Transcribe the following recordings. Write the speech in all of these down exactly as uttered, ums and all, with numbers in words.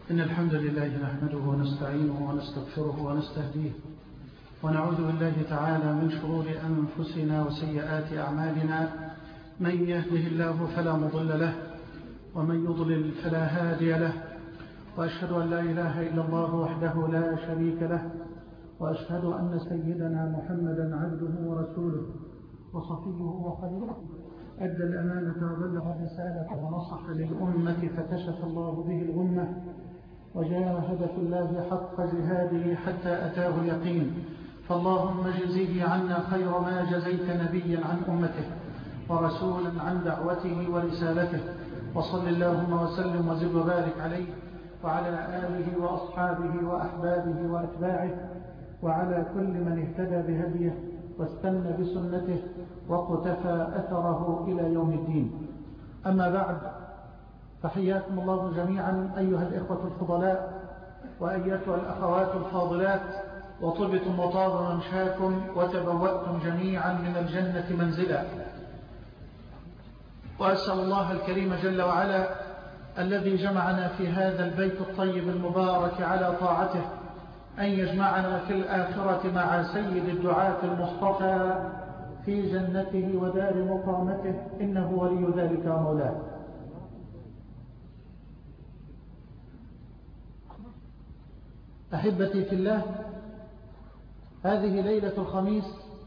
إن الحمد لله نحمده ونستعينه ونستغفره ونستهديه ونعوذ بالله تعالى من شرور أنفسنا وسيئات أعمالنا. من يهده الله فلا مضل له ومن يضلل فلا هادي له، وأشهد أن لا إله إلا الله وحده لا شريك له، وأشهد أن سيدنا محمدا عبده ورسوله وصفيه وخليله، أدى الأمانة وبلغ الرسالة ونصح للأمة فكشف الله به الغمة وجاهد في الله حق جهاده حتى أتاه اليقين. فاللهم اجزه عنا خير ما جزيت نبيا عن أمته ورسولا عن دعوته ورسالته، وصل اللهم وسلم وزد وبارك عليه وعلى آله وأصحابه وأحبابه وأتباعه وعلى كل من اهتدى بهديه واستنى بسنته وقتفى أثره إلى يوم الدين. أما بعد، فحياكم الله جميعا أيها الإخوة الفضلاء وأيتها الأخوات الفاضلات، وطبتم وطاب ممشاكم وتبوأتم جميعا من الجنة منزلا. وأسأل الله الكريم جل وعلا الذي جمعنا في هذا البيت الطيب المبارك على طاعته أن يجمعنا في الآخرة مع سيد الدعاة المصطفى في جنته ودار مقامته، إنه ولي ذلك ومولاه. أحبتي في الله، هذه ليلة الخميس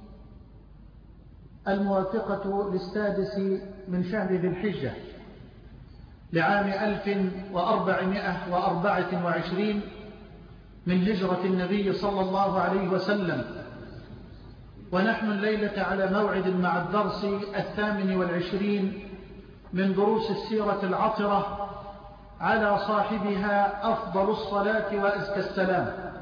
الموافقة للسادس من شهر ذي الحجة لعام ألف وأربعمائة وأربعة وعشرين من هجرة النبي صلى الله عليه وسلم، ونحن الليلة على موعد مع الدرس الثامن والعشرين من دروس السيرة العطرة على صاحبها أفضل الصلاة وأزكى السلام.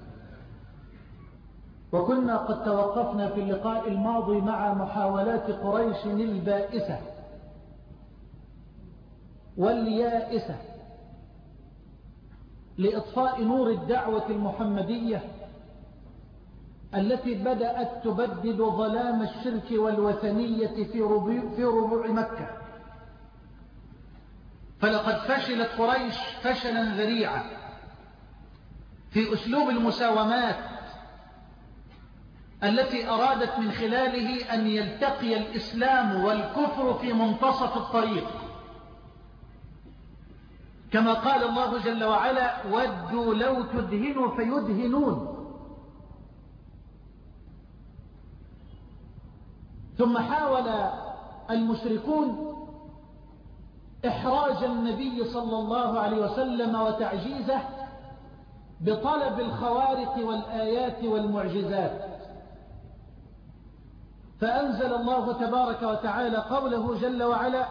وكنا قد توقفنا في اللقاء الماضي مع محاولات قريش البائسة واليائسة لإطفاء نور الدعوة المحمدية التي بدأت تبدد ظلام الشرك والوثنية في ربوع, في ربوع مكة. فلقد فشلت قريش فشلا ذريعا في أسلوب المساومات التي أرادت من خلاله أن يلتقي الإسلام والكفر في منتصف الطريق، كما قال الله جل وعلا: ودوا لو تدهنوا فيدهنون. ثم حاول المشركون إحراج النبي صلى الله عليه وسلم وتعجيزه بطلب الخوارق والآيات والمعجزات، فأنزل الله تبارك وتعالى قوله جل وعلا: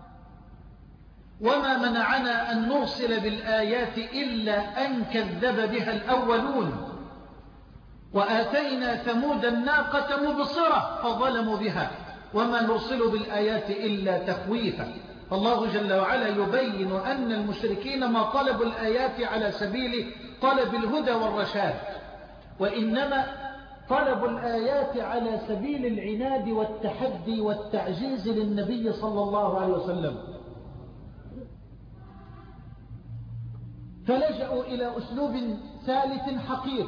وما منعنا أن نرسل بالآيات إلا أن كذب بها الأولون وآتينا ثمود الناقة مبصرة فظلموا بها وما نرسل بالآيات إلا تخويفا. الله جل وعلا يبين أن المشركين ما طلبوا الآيات على سبيل طلب الهدى والرشاد، وإنما طلبوا الآيات على سبيل العناد والتحدي والتعجيز للنبي صلى الله عليه وسلم. فلجأوا إلى أسلوب ثالث حقير،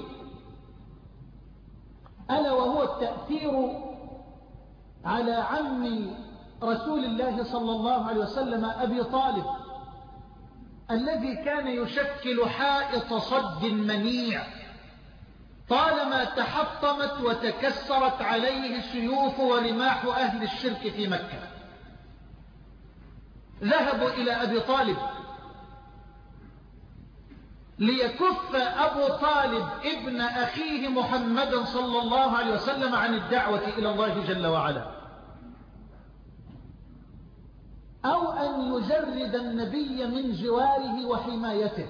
ألا وهو التأثير على عم رسول الله صلى الله عليه وسلم أبي طالب، الذي كان يشكل حائط صد منيع طالما تحطمت وتكسرت عليه سيوف ورماح أهل الشرك في مكة. ذهبوا إلى أبي طالب ليكف أبو طالب ابن أخيه محمد صلى الله عليه وسلم عن الدعوة إلى الله جل وعلا، أو أن يجرد النبي من جواره وحمايته.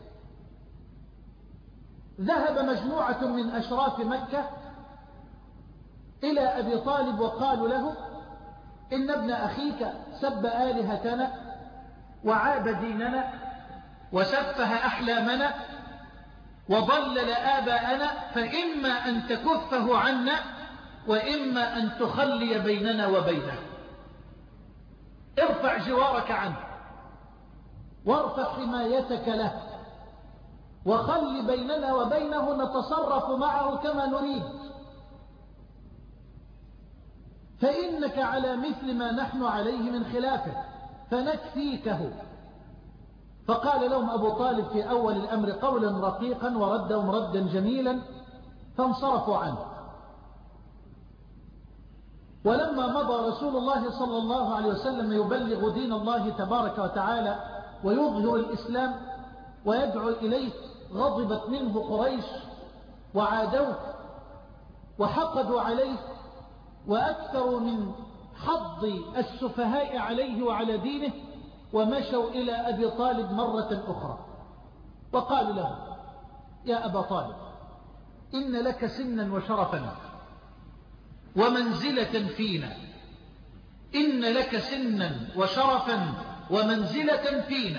ذهب مجموعة من أشراف مكة إلى أبي طالب وقالوا له: إن ابن أخيك سب آلهتنا وعاب ديننا وسفه أحلامنا وضلل آباءنا، فإما أن تكفه عنا وإما أن تخلي بيننا وبينه. ارفع جوارك عنه وارفع حمايتك له وخل بيننا وبينه نتصرف معه كما نريد، فإنك على مثل ما نحن عليه من خلافه فنكفيكه. فقال لهم أبو طالب في أول الأمر قولا رقيقا وردهم ردا جميلا، فانصرفوا عنه. ولما مضى رسول الله صلى الله عليه وسلم يبلغ دين الله تبارك وتعالى ويظهر الإسلام ويدعو إليه، غضبت منه قريش وعادوه وحقدوا عليه، وأكثروا من حظ السفهاء عليه وعلى دينه، ومشوا إلى أبي طالب مرة أخرى وقالوا له: يا أبا طالب، إن لك سنا وشرفا ومنزلة فينا، إن لك سنا وشرفا ومنزلة فينا،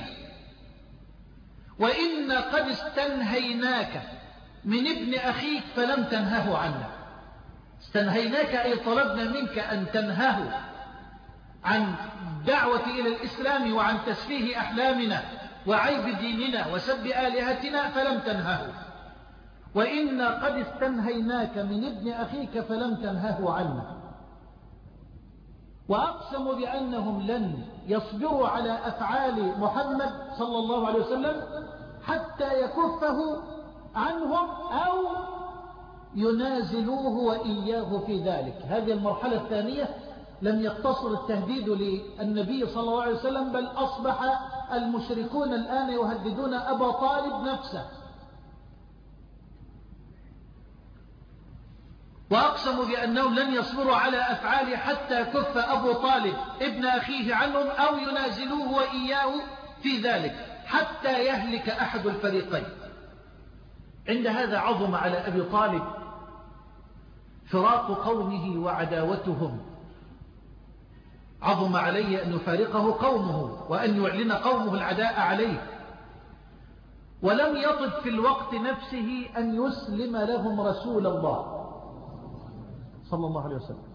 وإن قد استنهيناك من ابن أخيك فلم تنهه عنا. استنهيناك أي طلبنا منك أن تنهه عن الدعوة إلى الإسلام وعن تسفيه أحلامنا وعيب ديننا وسب آلهتنا فلم تنهه، وإنا قد استنهيناك من ابن أخيك فلم تنهه عنا. وأقسموا بأنهم لن يصبروا على أفعال محمد صلى الله عليه وسلم حتى يكفه عنهم أو ينازلوه وإياه في ذلك. هذه المرحلة الثانية لم يقتصر التهديد للنبي صلى الله عليه وسلم، بل أصبح المشركون الآن يهددون أبا طالب نفسه. وأقسموا بأنهم لن يصبروا على أفعاله حتى كف أبو طالب ابن أخيه عنهم أو ينازلوه وإياه في ذلك حتى يهلك أحد الفريقين. عند هذا عظم على أبي طالب فراق قومه وعداوتهم، عظم عليه أن يفارقه قومه وأن يعلن قومه العداء عليه، ولم يطب في الوقت نفسه أن يسلم لهم رسول الله صلى الله عليه وسلم.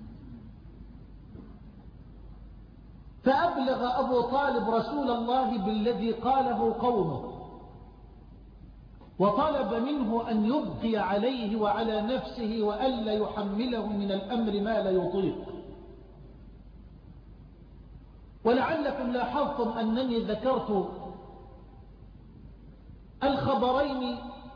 فأبلغ أبو طالب رسول الله بالذي قاله قومه، وطلب منه أن يبقي عليه وعلى نفسه وألا يحمله من الأمر ما لا يطيق. ولعلكم لاحظتم أنني ذكرت الخبرين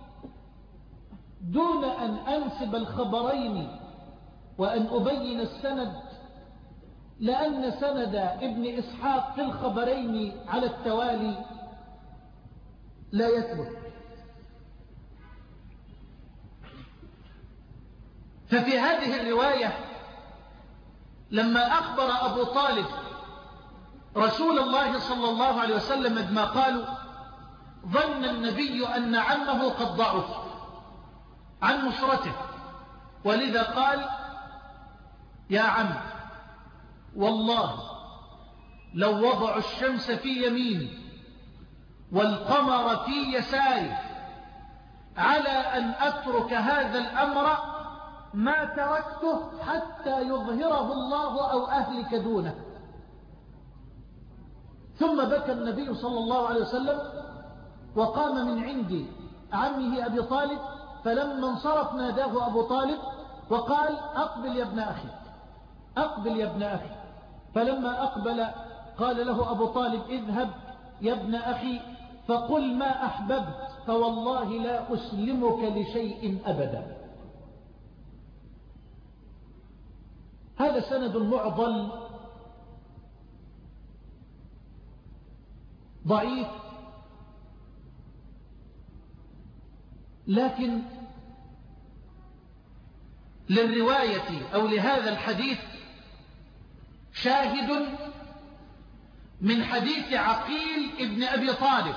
دون أن أنسب الخبرين وأن أبين السند، لأن سند ابن إسحاق في الخبرين على التوالي لا يثبت. ففي هذه الرواية لما أخبر أبو طالب رسول الله صلى الله عليه وسلم بما قالوا، ظن النبي أن عمه قد ضعف عن نصرته، ولذا قال: يا عم، والله لو وضعوا الشمس في يميني والقمر في يساري على أن أترك هذا الأمر ما تركته حتى يظهره الله أو أهلك دونه. ثم بكى النبي صلى الله عليه وسلم وقام من عند عمه أبي طالب، فلما انصرف ناداه أبو طالب وقال: أقبل يا ابن أخي، أقبل يا ابن أخي. فلما أقبل قال له أبو طالب: اذهب يا ابن أخي فقل ما أحببت، فوالله لا أسلمك لشيء أبدا. هذا سند معضل ضعيف، لكن للرواية أو لهذا الحديث شاهد من حديث عقيل ابن أبي طالب.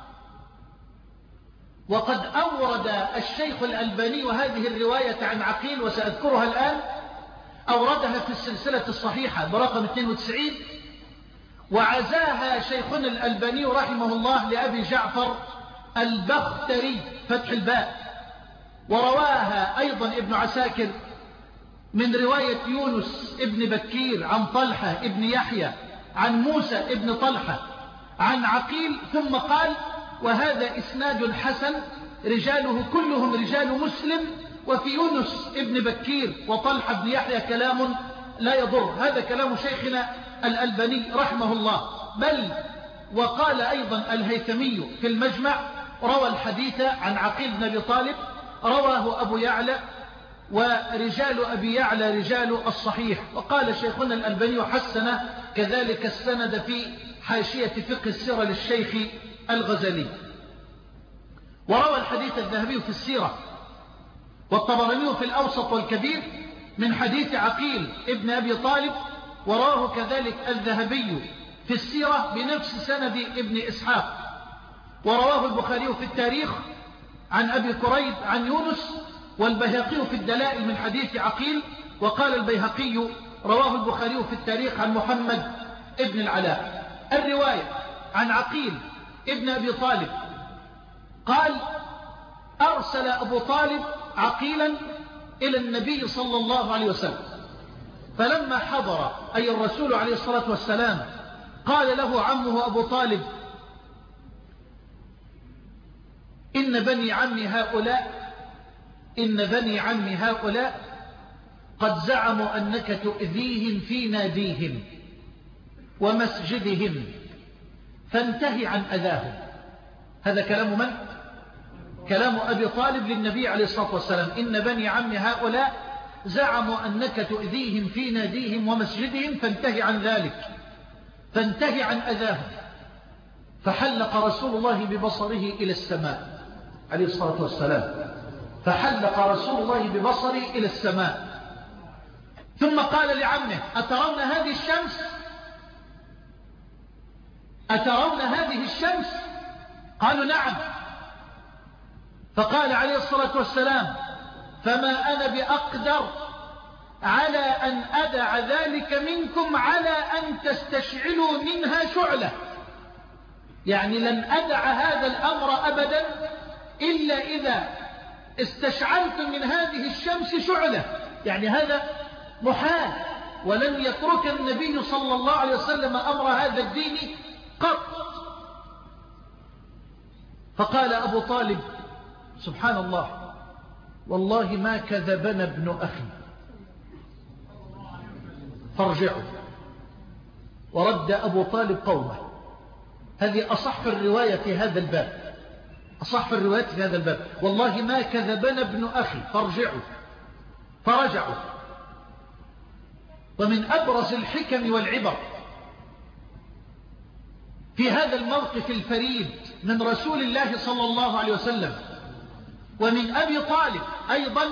وقد أورد الشيخ الألباني وهذه الرواية عن عقيل، وسأذكرها الآن، أوردها في السلسلة الصحيحة برقم اثنين وتسعين، وعزاها شيخنا الألباني رحمه الله لأبي جعفر البختري فتح الباء، ورواها أيضا ابن عساكر من رواية يونس ابن بكير عن طلحة ابن يحيى عن موسى ابن طلحة عن عقيل، ثم قال: وهذا إسناد حسن رجاله كلهم رجال مسلم. وفي يونس ابن بكير وطلحة بن يحيى كلام لا يضر، هذا كلام شيخنا الألباني رحمه الله. بل وقال أيضا الهيثمي في المجمع روى الحديث عن عقيل بن أبي طالب رواه أبو يعلى، ورجال أبي يعلى رجال الصحيح. وقال شيخنا الألباني حسن كذلك السند في حاشية فقه السيرة للشيخ الغزالي. وروى الحديث الذهبي في السيرة والطبراني في الأوسط والكبير من حديث عقيل ابن أبي طالب، وراه كذلك الذهبي في السيرة بنفس سند ابن إسحاق. ورواه البخاري في التاريخ عن أبي كريب عن يونس، والبيهقي في الدلائل من حديث عقيل. وقال البيهقي رواه البخاري في التاريخ عن محمد ابن العلاء. الرواية عن عقيل ابن أبي طالب قال: أرسل أبو طالب عقيلا إلى النبي صلى الله عليه وسلم، فلما حضر أي الرسول عليه الصلاة والسلام قال له عمه أبو طالب: إن بني عم هؤلاء إن بني عم هؤلاء قد زعموا أنك تؤذيهم في ناديهم ومسجدهم، فانتهي عن أذاهم. هذا كلام من؟ كلام أبي طالب للنبي عليه الصلاة والسلام. إن بني عم هؤلاء زعموا أنك تؤذيهم في ناديهم ومسجدهم، فانتهي عن ذلك، فانتهي عن أذاهم. فحلق رسول الله ببصره إلى السماء عليه الصلاة والسلام، فحلق رسول الله ببصره إلى السماء، ثم قال لعمه: أترون هذه الشمس؟ أترون هذه الشمس؟ قالوا: نعم. فقال عليه الصلاة والسلام: فما أنا بأقدر على أن أدع ذلك منكم على أن تستشعلوا منها شعلة، يعني لن أدع هذا الأمر أبدا إلا إذا استشعلتم من هذه الشمس شعلة، يعني هذا محال. ولن يترك النبي صلى الله عليه وسلم أمر هذا الدين قط. فقال أبو طالب: سبحان الله، والله ما كذبنا ابن أخي، فارجعوا. ورد أبو طالب قومه. هذه أصح الرواية في هذا الباب، أصح الرواية في هذا الباب: والله ما كذبنا ابن أخي، فارجعوا. فرجعوا. ومن أبرز الحكم والعبر في هذا الموقف الفريد من رسول الله صلى الله عليه وسلم ومن أبي طالب أيضا،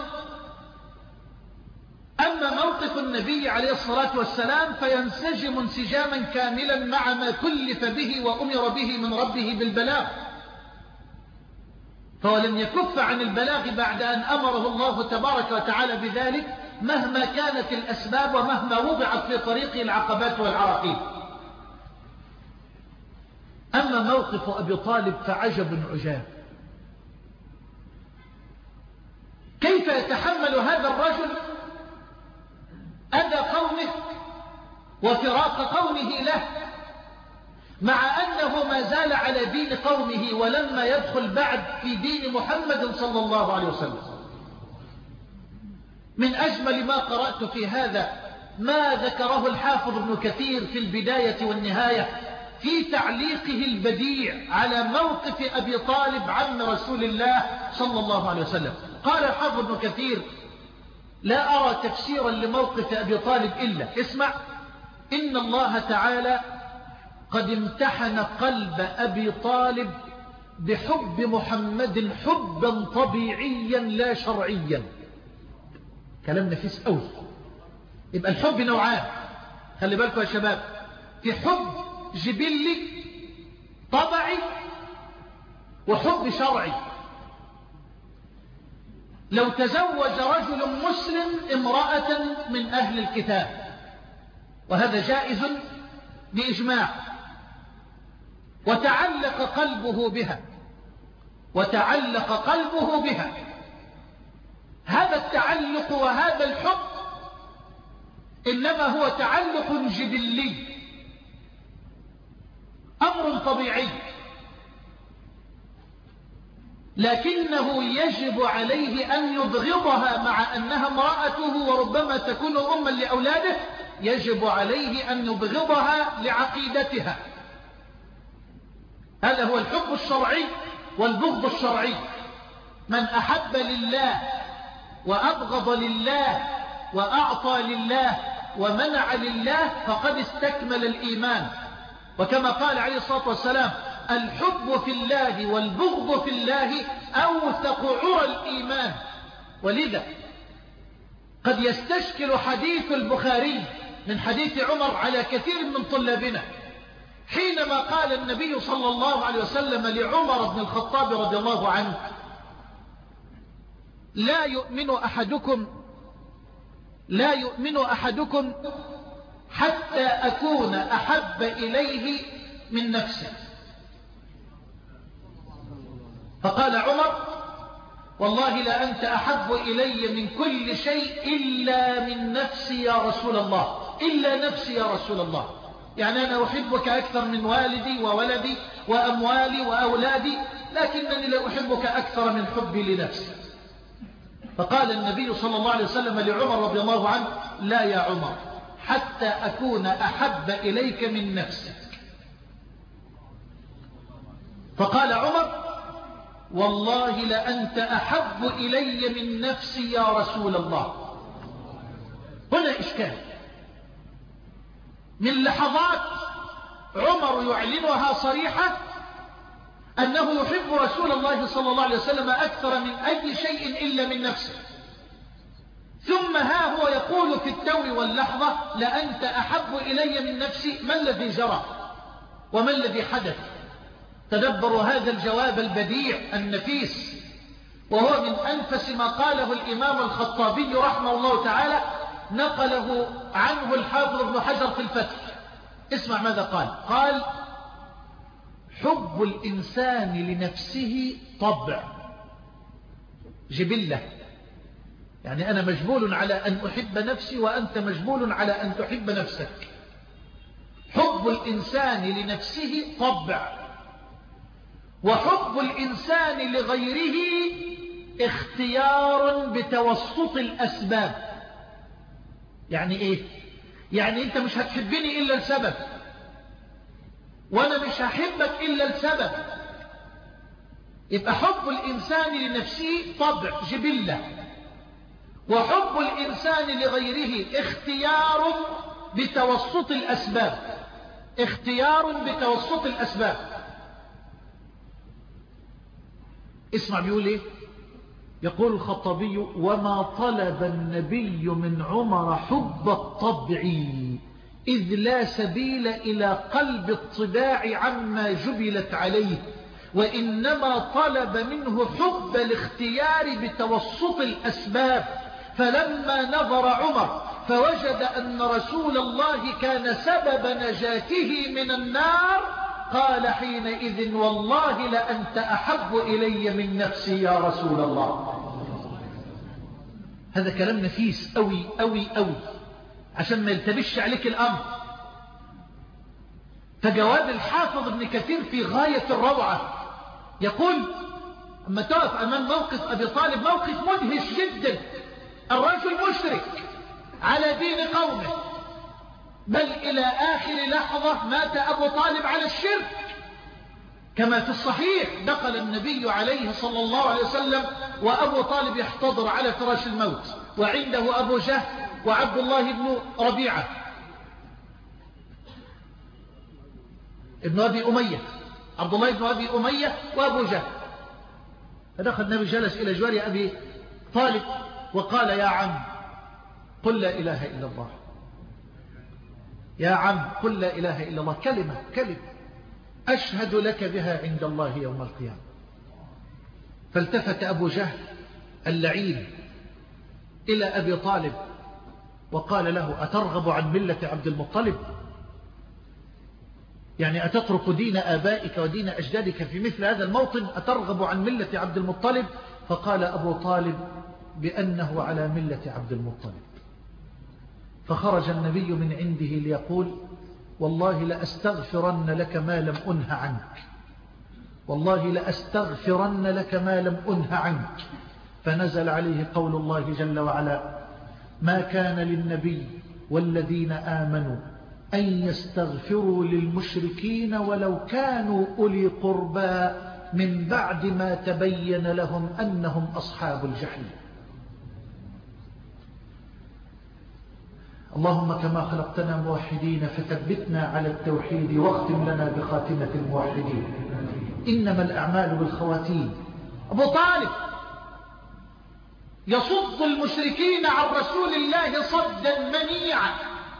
أما موقف النبي عليه الصلاة والسلام فينسجم انسجاما كاملا مع ما كلف به وأمر به من ربه بالبلاغ، فولم يكف عن البلاغ بعد أن أمره الله تبارك وتعالى بذلك، مهما كانت الأسباب ومهما وضعت في طريقه العقبات والعراقيل. أما موقف أبي طالب فعجب عجاب. كيف يتحمل هذا الرجل أذى قومه وفراق قومه له، مع أنه ما زال على دين قومه ولما يدخل بعد في دين محمد صلى الله عليه وسلم. من أجمل ما قرأت في هذا ما ذكره الحافظ ابن كثير في البداية والنهاية في تعليقه البديع على موقف أبي طالب عم رسول الله صلى الله عليه وسلم. قال الحافظ ابن كثير: لا أرى تفسيرا لموقف أبي طالب إلا اسمع: إن الله تعالى قد امتحن قلب أبي طالب بحب محمد حبا طبيعيا لا شرعيا. كلام نفيس أوي. يبقى الحب نوعان، خلي بالكم يا شباب، في حب جبلي طبعي وحب شرعي. لو تزوج رجل مسلم امرأة من أهل الكتاب، وهذا جائز بإجماع، وتعلق قلبه بها وتعلق قلبه بها هذا التعلق وهذا الحب إنما هو تعلق جبلي، أمر طبيعي. لكنه يجب عليه أن يبغضها مع أنها امرأته وربما تكون أما لأولاده، يجب عليه أن يبغضها لعقيدتها. هذا هو الحب الشرعي والبغض الشرعي. من أحب لله وأبغض لله وأعطى لله ومنع لله فقد استكمل الإيمان. وكما قال عليه الصلاة والسلام: الحب في الله والبغض في الله أوثق عرى الإيمان. ولذا قد يستشكل حديث البخاري من حديث عمر على كثير من طلابنا، حينما قال النبي صلى الله عليه وسلم لعمر بن الخطاب رضي الله عنه: لا يؤمن أحدكم لا يؤمن أحدكم حتى أكون أحب إليه من نفسه. فقال عمر: والله لأنت أحب إلي من كل شيء إلا من نفسي يا رسول الله، إلا نفسي يا رسول الله. يعني أنا أحبك أكثر من والدي وولدي وأموالي وأولادي، لكنني لا أحبك أكثر من حبي لنفسي. فقال النبي صلى الله عليه وسلم لعمر رضي الله عنه: لا يا عمر، حتى أكون أحب إليك من نفسك. فقال عمر: والله لأنت أحب إلي من نفسي يا رسول الله. هنا إشكال. من لحظات عمر يعلنها صريحة أنه يحب رسول الله صلى الله عليه وسلم أكثر من أي شيء إلا من نفسه، ثم ها هو يقول في التو واللحظة: لأنت أحب إلي من نفسي. ما الذي جرى وما الذي حدث؟ تدبروا هذا الجواب البديع النفيس، وهو من أنفس ما قاله الإمام الخطابي رحمه الله تعالى، نقله عنه الحافظ ابن حجر في الفتح. اسمع ماذا قال. قال: حب الإنسان لنفسه طبع، جبلة. يعني أنا مجبول على أن أحب نفسي وأنت مجبول على أن تحب نفسك. حب الإنسان لنفسه طبع، وحب الإنسان لغيره اختيار بتوسط الأسباب. يعني إيه؟ يعني أنت مش هتحبني إلا لسبب، وأنا مش هحبك إلا لسبب. يبقى حب الإنسان لنفسه طبع، جبلة، وحب الإنسان لغيره اختيار بتوسط الأسباب. اختيار بتوسط الأسباب. اسمع بيقول ايه. يقول الخطابي: وما طلب النبي من عمر حب الطبع، إذ لا سبيل إلى قلب الطباع عما جبلت عليه، وإنما طلب منه حب الاختيار بتوسط الأسباب. فلما نظر عمر فوجد أن رسول الله كان سبب نجاته من النار، قال حينئذ: والله لأنت أحب إلي من نفسي يا رسول الله. هذا كلام نفيس أوي أوي أوي عشان ما يلتبش عليك الأمر. فجواب الحافظ ابن كثير في غاية الروعة. يقول: أما تقف أمام موقف أبي طالب موقف مدهش جدا، الرجل مشرك على دين قومه، بل إلى آخر لحظة مات أبو طالب على الشرك، كما في الصحيح دخل النبي عليه صلى الله عليه وسلم وأبو طالب يحتضر على فراش الموت، وعنده أبو جهل وعبد الله بن ربيعة ابن أبي أمية، عبد الله بن أبي أمية وأبو جهل. فدخل النبي جلس إلى جوار أبي طالب وقال: يا عم قل لا إله إلا الله، يا عم قل لا إله إلا الله، كلمة كلمة أشهد لك بها عند الله يوم القيامة. فالتفت أبو جهل اللعين إلى أبي طالب وقال له: أترغب عن ملة عبد المطلب؟ يعني أتترك دين آبائك ودين أجدادك في مثل هذا الموطن؟ أترغب عن ملة عبد المطلب؟ فقال أبو طالب بأنه على ملة عبد المطلب. فخرج النبي من عنده ليقول: والله لأستغفرن لك ما لم أنه عنك. والله لأستغفرن لك ما لم أنه عنك. فنزل عليه قول الله جل وعلا: ما كان للنبي والذين آمنوا أن يستغفروا للمشركين ولو كانوا أولي قربى من بعد ما تبين لهم أنهم أصحاب الجحيم. اللهم كما خلقتنا موحدين فثبتنا على التوحيد واختم لنا بخاتمة الموحدين. إنما الأعمال بالخواتيم. أبو طالب يصد المشركين عن رسول الله صدا منيعا،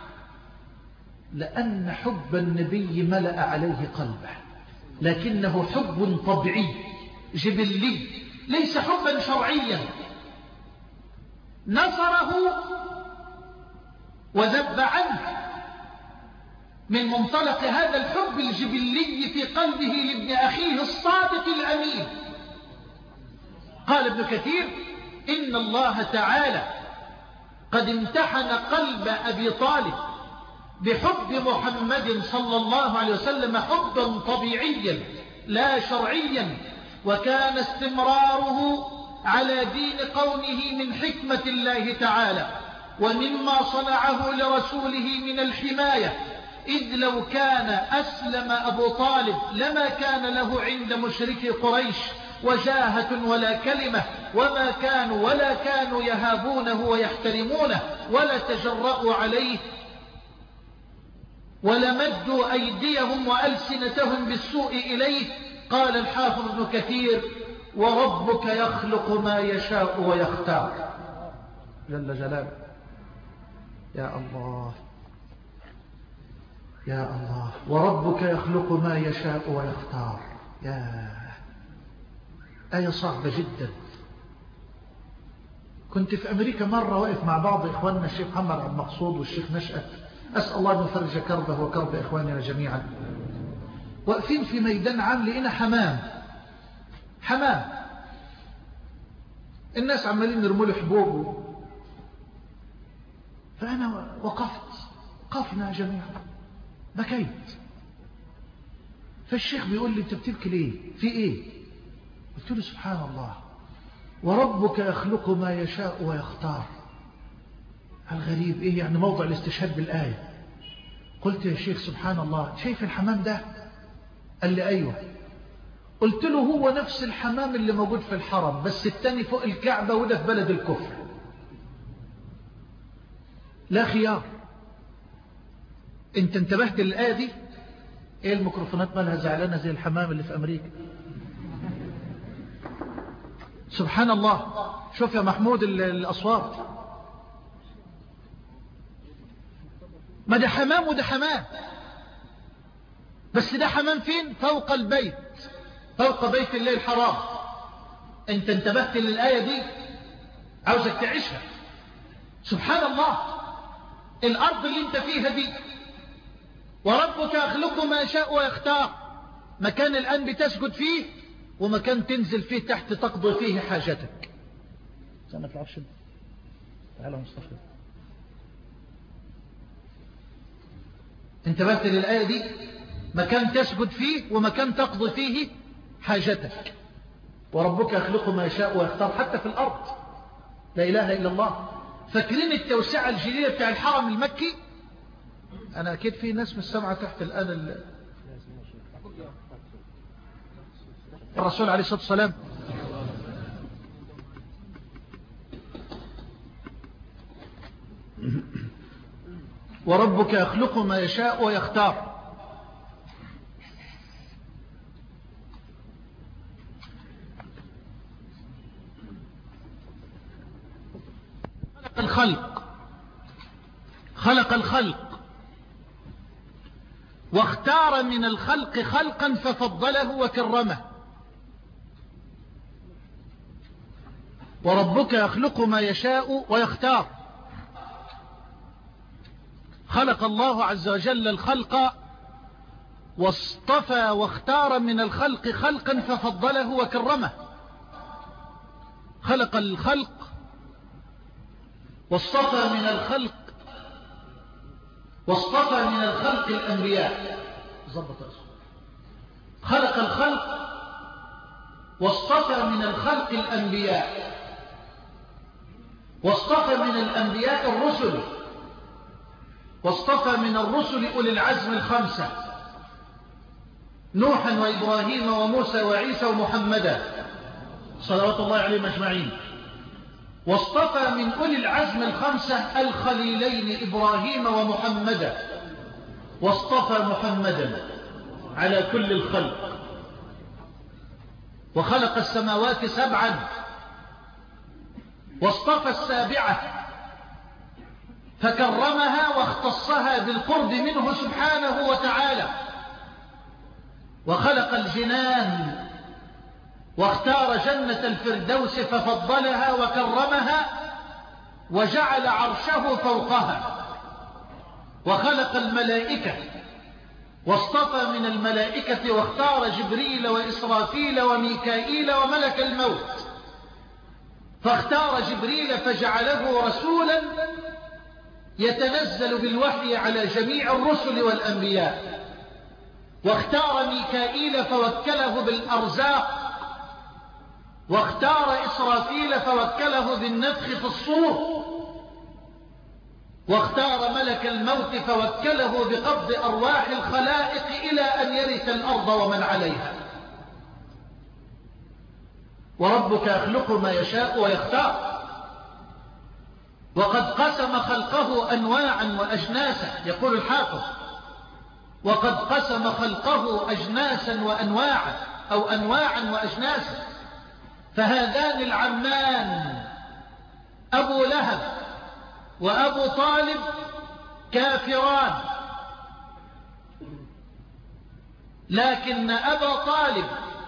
لأن حب النبي ملأ عليه قلبه، لكنه حب طبيعي جبلي ليس حبا شرعيا. نصره وذب عنه من منطلق هذا الحب الجبلي في قلبه لابن أخيه الصادق الأمين. قال ابن كثير: إن الله تعالى قد امتحن قلب أبي طالب بحب محمد صلى الله عليه وسلم حبا طبيعيا لا شرعيا، وكان استمراره على دين قومه من حكمة الله تعالى ومما صنعه لرسوله من الحماية، إذ لو كان أسلم أبو طالب لما كان له عند مشركي قريش وجاهة ولا كلمة، وما كانوا ولا كانوا يهابونه ويحترمونه ولا تجرؤوا عليه ولا مدوا أيديهم وألسنتهم بالسوء إليه. قال الحافظ ابن كثير: وربك يخلق ما يشاء ويختار. جل جلاله. يا الله يا الله. وربك يخلق ما يشاء ويختار. يا آية صعبة جدا. كنت في أمريكا مرة واقف مع بعض إخواننا الشيخ محمد عبد المقصود والشيخ نشأت، أسأل الله أن يفرج كربه وكرب إخواننا جميعا. واقفين في ميدان عام لقينا حمام حمام الناس عمالين يرموا له حبوب، فأنا وقفت قفنا جميعا بكيت. فالشيخ بيقول لي: أنت بتبكي ليه؟ في إيه؟ قلت له: سبحان الله، وربك يخلق ما يشاء ويختار. الغريب إيه يعني موضع الاستشهاد بالآية؟ قلت: يا شيخ سبحان الله، شايف الحمام ده؟ قال لي: أيوه. قلت له: هو نفس الحمام اللي موجود في الحرم، بس التاني فوق الكعبة وده في بلد الكفر، لا خيار. انت انتبهت للآية دي؟ ايه الميكروفونات مالها زعلانة زي الحمام اللي في أمريكا؟ سبحان الله. شوف يا محمود الأصوات، ما ده حمام وده حمام، بس ده حمام فين؟ فوق البيت، فوق بيت الله الحرام. انت انتبهت للآية دي؟ عاوزك تعيشها. سبحان الله. الأرض اللي انت فيها دي، وربك يخلق ما يشاء ويختار، مكان الآن بتسجد فيه ومكان تنزل فيه تحت تقضي فيه حاجتك. سنة في العرش. تعالى مصطفى. انتبهت للآية دي؟ مكان تسجد فيه ومكان تقضي فيه حاجتك. وربك يخلق ما يشاء ويختار حتى في الأرض. لا إله إلا الله. فاكرين التوسعة الجديدة بتاع الحرم المكي؟ أنا أكيد في ناس مش سامعة تحت الآن ال... الرسول عليه الصلاة والسلام وربك يخلق ما يشاء ويختار. خلق الخلق خلق الخلق واختار من الخلق خلقا ففضله وكرمه. وربك يخلق ما يشاء ويختار. خلق الله عز وجل الخلق واصطفى واختار من الخلق خلقا ففضله وكرمه. خلق الخلق واصطفى من الخلق واصطفى من الخلق الأنبياء. ضبط رسول. خلق الخلق واصطفى من الخلق الأنبياء، واصطفى من الأنبياء الرسل، واصطفى من الرسل أولي العزم الخمسة: نوحا وإبراهيم وموسى وعيسى ومحمدا صلوات الله عليهم أجمعين. واصطفى من أولي العزم الخمسة الخليلين إبراهيم ومحمدا، واصطفى محمدا على كل الخلق. وخلق السماوات سبعا، واصطفى السابعة فكرمها واختصها بالقرب منه سبحانه وتعالى. وخلق الجنان واختار جنة الفردوس ففضلها وكرمها وجعل عرشه فوقها. وخلق الملائكة واصطفى من الملائكة واختار جبريل وإسرافيل وميكائيل وملك الموت، فاختار جبريل فجعله رسولا يتنزل بالوحي على جميع الرسل والأنبياء. واختار ميكائيل فوكله بالأرزاق، واختار إسرافيل فوكله بالنفخ في الصور، واختار ملك الموت فوكله بقبض أرواح الخلائق إلى أن يرث الأرض ومن عليها. وربك يخلق ما يشاء ويختار. وقد قسم خلقه أنواعا وأجناسا، يقول الحافظ: وقد قسم خلقه أجناسا وأنواعا أو أنواعا وأجناسا. فهذان العمان أبو لهب وأبو طالب كافران، لكن أبا طالب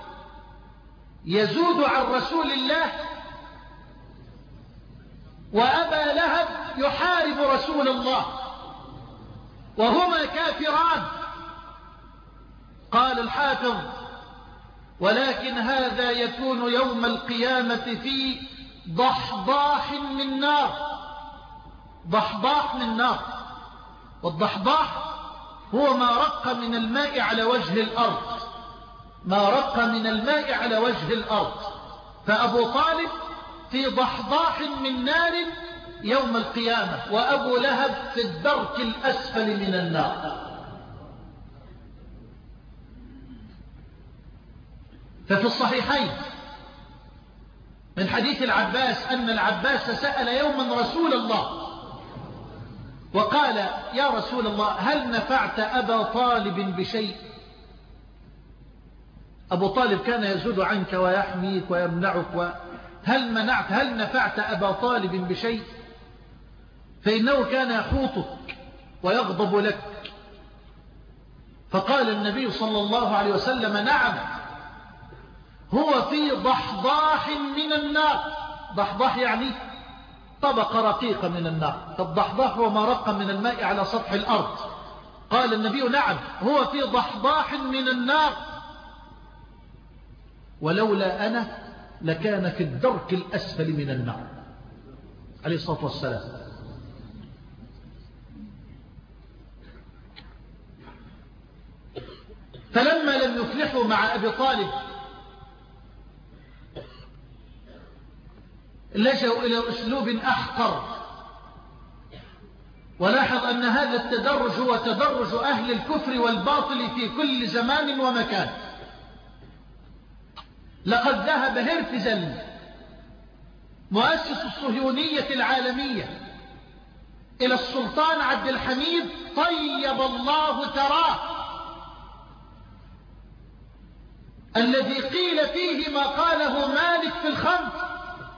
يزود عن رسول الله، وأبا لهب يحارب رسول الله، وهما كافران. قال الحافظ: ولكن هذا يكون يوم القيامة في ضحضاح من نار. ضحضاح من نار، والضحضاح هو ما رق من الماء على وجه الأرض، ما رق من الماء على وجه الأرض. فأبو طالب في ضحضاح من نار يوم القيامة، وأبو لهب في الدرك الأسفل من النار. ففي الصحيحين من حديث العباس أن العباس سأل يوما رسول الله وقال: يا رسول الله، هل نفعت أبا طالب بشيء؟ أبو طالب كان يزود عنك ويحميك ويمنعك، هل منعت هل نفعت أبا طالب بشيء؟ فإنه كان يحوطك ويغضب لك. فقال النبي صلى الله عليه وسلم: نعم، هو في ضحضاح من النار. ضحضاح يعني طبقة رقيقة من النار، فالضحضاح هو ما رق من الماء على سطح الأرض. قال النبي: نعم، هو في ضحضاح من النار، ولولا أنا لكان في الدرك الأسفل من النار، عليه الصلاة والسلام. فلما لم يفلحوا مع أبي طالب لجأوا إلى أسلوب أحقر. ولاحظ أن هذا التدرج هو تدرج أهل الكفر والباطل في كل زمان ومكان. لقد ذهب هرتزل مؤسس الصهيونية العالمية إلى السلطان عبد الحميد طيب الله ثراه، الذي قيل فيه ما قاله مالك في الخمر،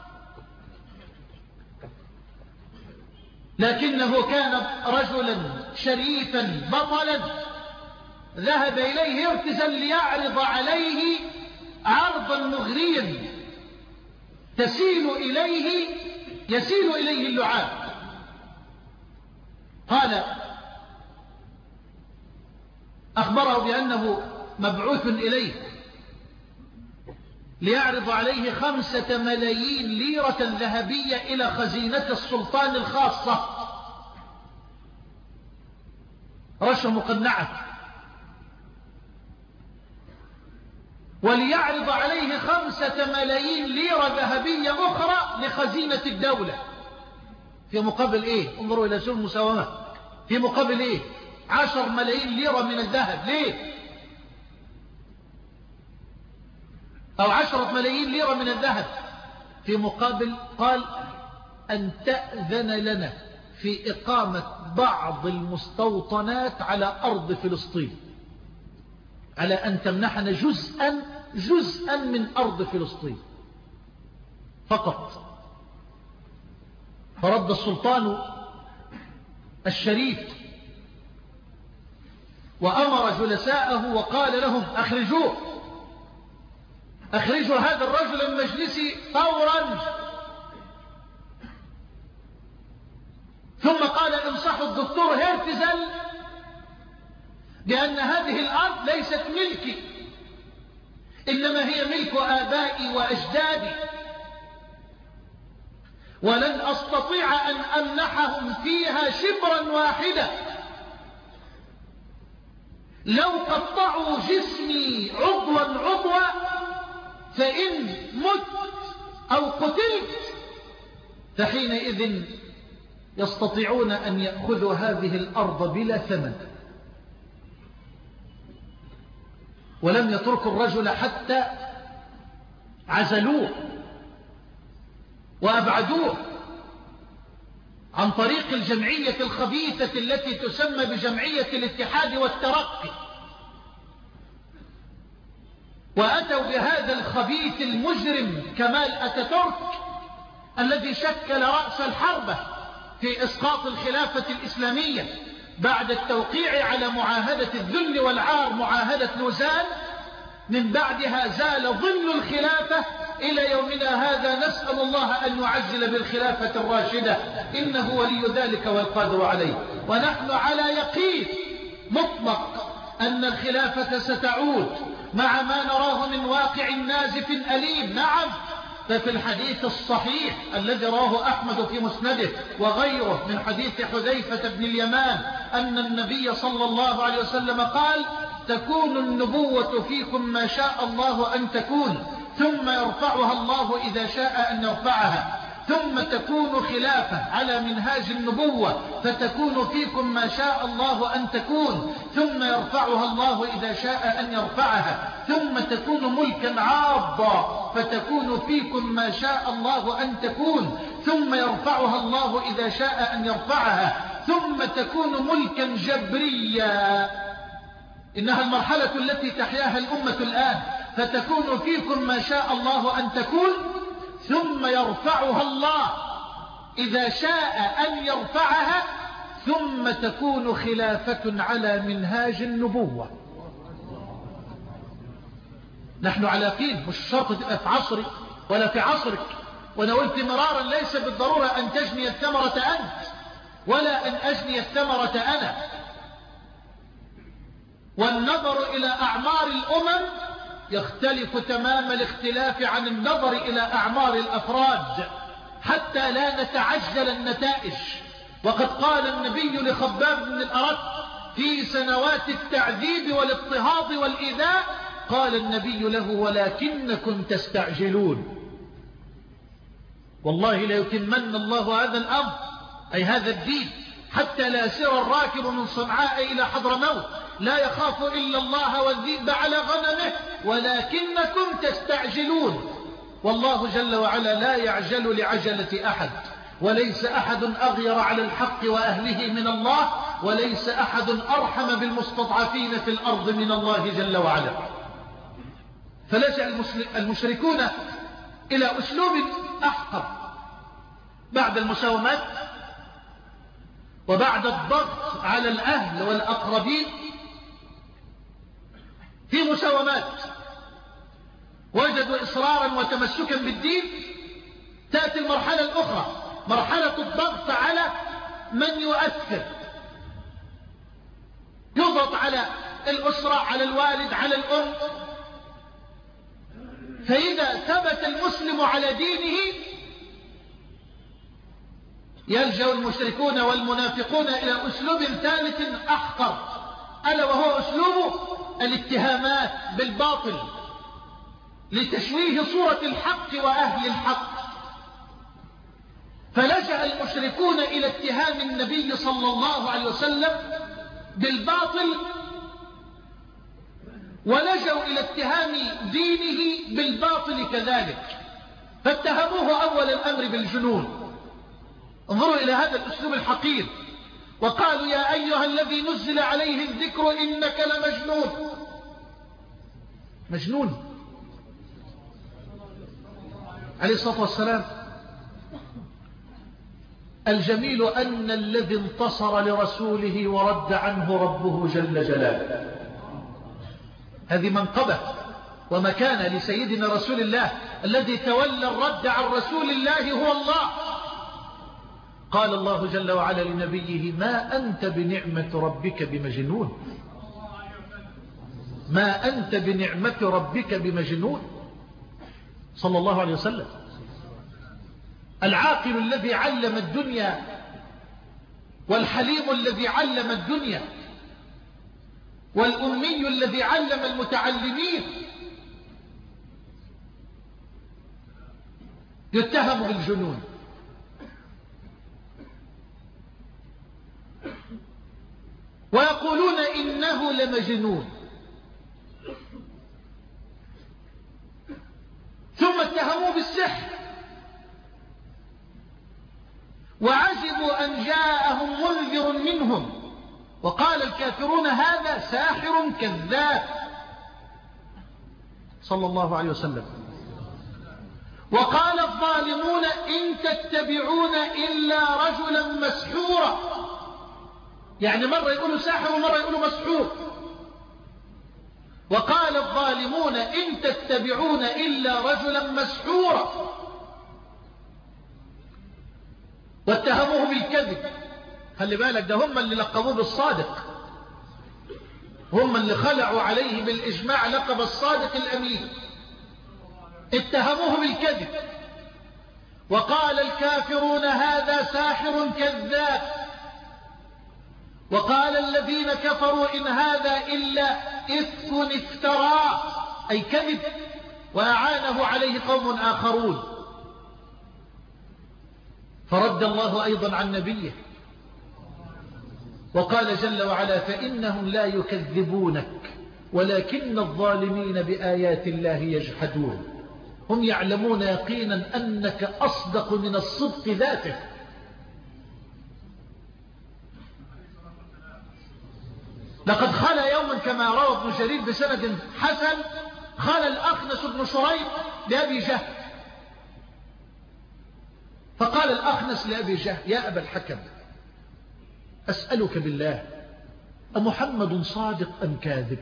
لكنه كان رجلا شريفا بطلا. ذهب إليه هرتزل ليعرض عليه عرضا مغريا تسيل إليه يسيل إليه اللعاب. قال أخبره بأنه مبعوث إليه ليعرض عليه خمسة ملايين ليرة ذهبية إلى خزينة السلطان الخاصة، رشوة مقنعة. وليعرض عليه خمسة ملايين ليرة ذهبية أخرى لخزينة الدولة. في مقابل إيه؟ انظروا إلى سوء المساومة. في مقابل إيه؟ عشر ملايين ليرة من الذهب. ليه؟ أو عشرة ملايين ليرة من الذهب في مقابل قال أن تأذن لنا في إقامة بعض المستوطنات على أرض فلسطين، على أن تمنحنا جزءا جزءا من أرض فلسطين فقط. فرد السلطان الشريف وأمر جلساءه وقال لهم أخرجوه أخرجوا هذا الرجل من مجلسي فورا. ثم قال انصحوا الدكتور هيرتزل بأن هذه الأرض ليست ملكي، إنما هي ملك آبائي وأجدادي، ولن أستطيع أن أمنحهم فيها شبرا واحدا. لو قطعوا جسمي عضوا عضوا فإن مت أو قتلت فحينئذ يستطيعون أن يأخذوا هذه الأرض بلا ثمن. ولم يتركوا الرجل حتى عزلوه وأبعدوه عن طريق الجمعية الخبيثة التي تسمى بجمعية الاتحاد والترقي، وأتوا بهذا الخبيث المجرم كمال أتاتورك الذي شكل رأس الحربة في إسقاط الخلافة الإسلامية بعد التوقيع على معاهدة الذل والعار، معاهدة لوزان. من بعدها زال ظل الخلافة إلى يومنا هذا. نسأل الله أن يعجل بالخلافة الراشدة، إنه ولي ذلك والقادر عليه. ونحن على يقين مطلق أن الخلافة ستعود مع ما نراه من واقع نازف أليم. نعم، ففي الحديث الصحيح الذي رواه أحمد في مسنده وغيره من حديث حذيفة بن اليمان أن النبي صلى الله عليه وسلم قال: تكون النبوة فيكم ما شاء الله أن تكون، ثم يرفعها الله إذا شاء أن يرفعها، ثم تكون خلافة على منهاج النبوة فتكون فيكم ما شاء الله أن تكون، ثم يرفعها الله إذا شاء أن يرفعها، ثم تكون ملكا عاضا فتكون فيكم ما شاء الله أن تكون، ثم يرفعها الله إذا شاء أن يرفعها، ثم تكون ملكا جبريا. إنها المرحلة التي تحياها الأمة الآن. فتكون فيكم ما شاء الله أن تكون، ثم يرفعها الله إذا شاء أن يرفعها، ثم تكون خلافة على منهاج النبوة. نحن على يقين، مش شرط تبقى في عصري ولا في عصرك. وأنا قلت مرارا ليس بالضرورة أن تجني الثمرة أنت ولا أن أجني الثمرة أنا. والنظر إلى أعمار الأمم يختلف تمام الاختلاف عن النظر إلى أعمار الأفراد حتى لا نتعجل النتائج. وقد قال النبي لخباب بن الأرت في سنوات التعذيب والاضطهاد والإيذاء، قال النبي له: ولكنكم تستعجلون. والله لا يتمن الله هذا الأمر، أي هذا الدين، حتى لا يسير الراكب من صنعاء إلى حضرموت لا يخاف إلا الله والذئب على غنمه، ولكنكم تستعجلون. والله جل وعلا لا يعجل لعجلة أحد، وليس أحد أغير على الحق وأهله من الله، وليس أحد أرحم بالمستضعفين في الأرض من الله جل وعلا. فلجأ المشركون إلى أسلوب أحقر بعد المساومات وبعد الضغط على الأهل والأقربين. في مساومات وجدوا إصرارا وتمسكا بالدين، تأتي المرحلة الأخرى، مرحلة الضغط على من يؤثر، يضغط على الأسرة، على الوالد، على الأم. فإذا ثبت المسلم على دينه يلجأ المشركون والمنافقون إلى أسلوب ثالث أحقر، ألا وهو أسلوب الاتهامات بالباطل لتشويه صورة الحق وأهل الحق. فلجأ المشركون إلى اتهام النبي صلى الله عليه وسلم بالباطل، ولجأوا إلى اتهام دينه بالباطل كذلك، فاتهموه أول الأمر بالجنون. انظروا إلى هذا الأسلوب الحقير. وقالوا يا أيها الذي نزل عليه الذكر إنك لمجنون. مجنون عليه الصلاة والسلام. الجميل أن الذي انتصر لرسوله ورد عنه ربه جل جلاله، هذه منقبة ومكانة لسيدنا رسول الله. الذي تولى الرد عن رسول الله هو الله. قال الله جل وعلا لنبيه ما أنت بنعمة ربك بمجنون، ما أنت بنعمة ربك بمجنون، صلى الله عليه وسلم. العاقل الذي علم الدنيا، والحليم الذي علم الدنيا، والأمي الذي علم المتعلمين، يتهم بالجنون. ويقولون إنه لمجنون. ثم اتهموه بالسحر، وعجبوا أن جاءهم منذر منهم، وقال الكافرون هذا ساحر كذاب، صلى الله عليه وسلم. وقال الظالمون إن تتبعون إلا رجلا مسحورا، يعني مرة يقولوا ساحر ومرة يقولوا مسحور. وقال الظالمون إن تتبعون إلا رجلا مسحورا، واتهموه بالكذب. خلي بالك، ده هم اللي لقبوه بالصادق، هم اللي خلعوا عليه بالإجماع لقب الصادق الأمين. اتهموه بالكذب، وقال الكافرون هذا ساحر كذاب. وقال الذين كفروا إن هذا إلا إفك افتراه، أي كذب، وأعانه عليه قوم آخرون. فرد الله أيضا عن نبيه وقال جل وعلا فإنهم لا يكذبونك ولكن الظالمين بآيات الله يجحدون. هم يعلمون يقينا أنك أصدق من الصدق ذاته. لقد خلى يوما كما روى ابن جرير بسند حسن، خلى الأخنس بن شريح لأبي جهل، فقال الأخنس لأبي جهل يا أبا الحكم أسألك بالله أمحمد صادق أم كاذب؟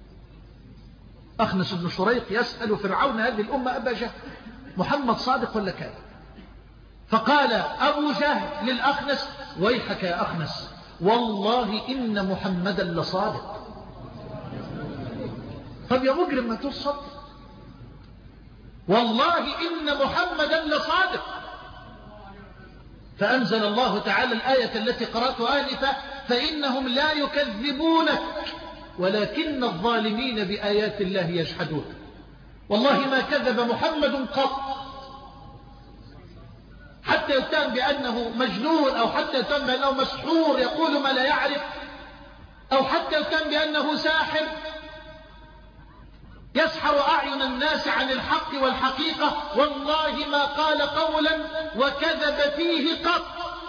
أخنس بن شريح يسأل فرعون هذه الأمة أبا جهل محمد صادق ولا كاذب؟ فقال أبو جهل للأخنس ويحك يا أخنس والله إن محمدا لصادق. طب يا مجرم ما تصدق، والله إن محمدا لصادق. فأنزل الله تعالى الآية التي قرأتها آنفا فإنهم لا يكذبونك ولكن الظالمين بآيات الله يجحدون. والله ما كذب محمد قط، حتى يتهم بأنه مجنون، أو حتى يتهم بأنه مسحور يقول ما لا يعرف، أو حتى يتهم بأنه ساحر يسحر أعين الناس عن الحق والحقيقة. والله ما قال قولا وكذب فيه قط،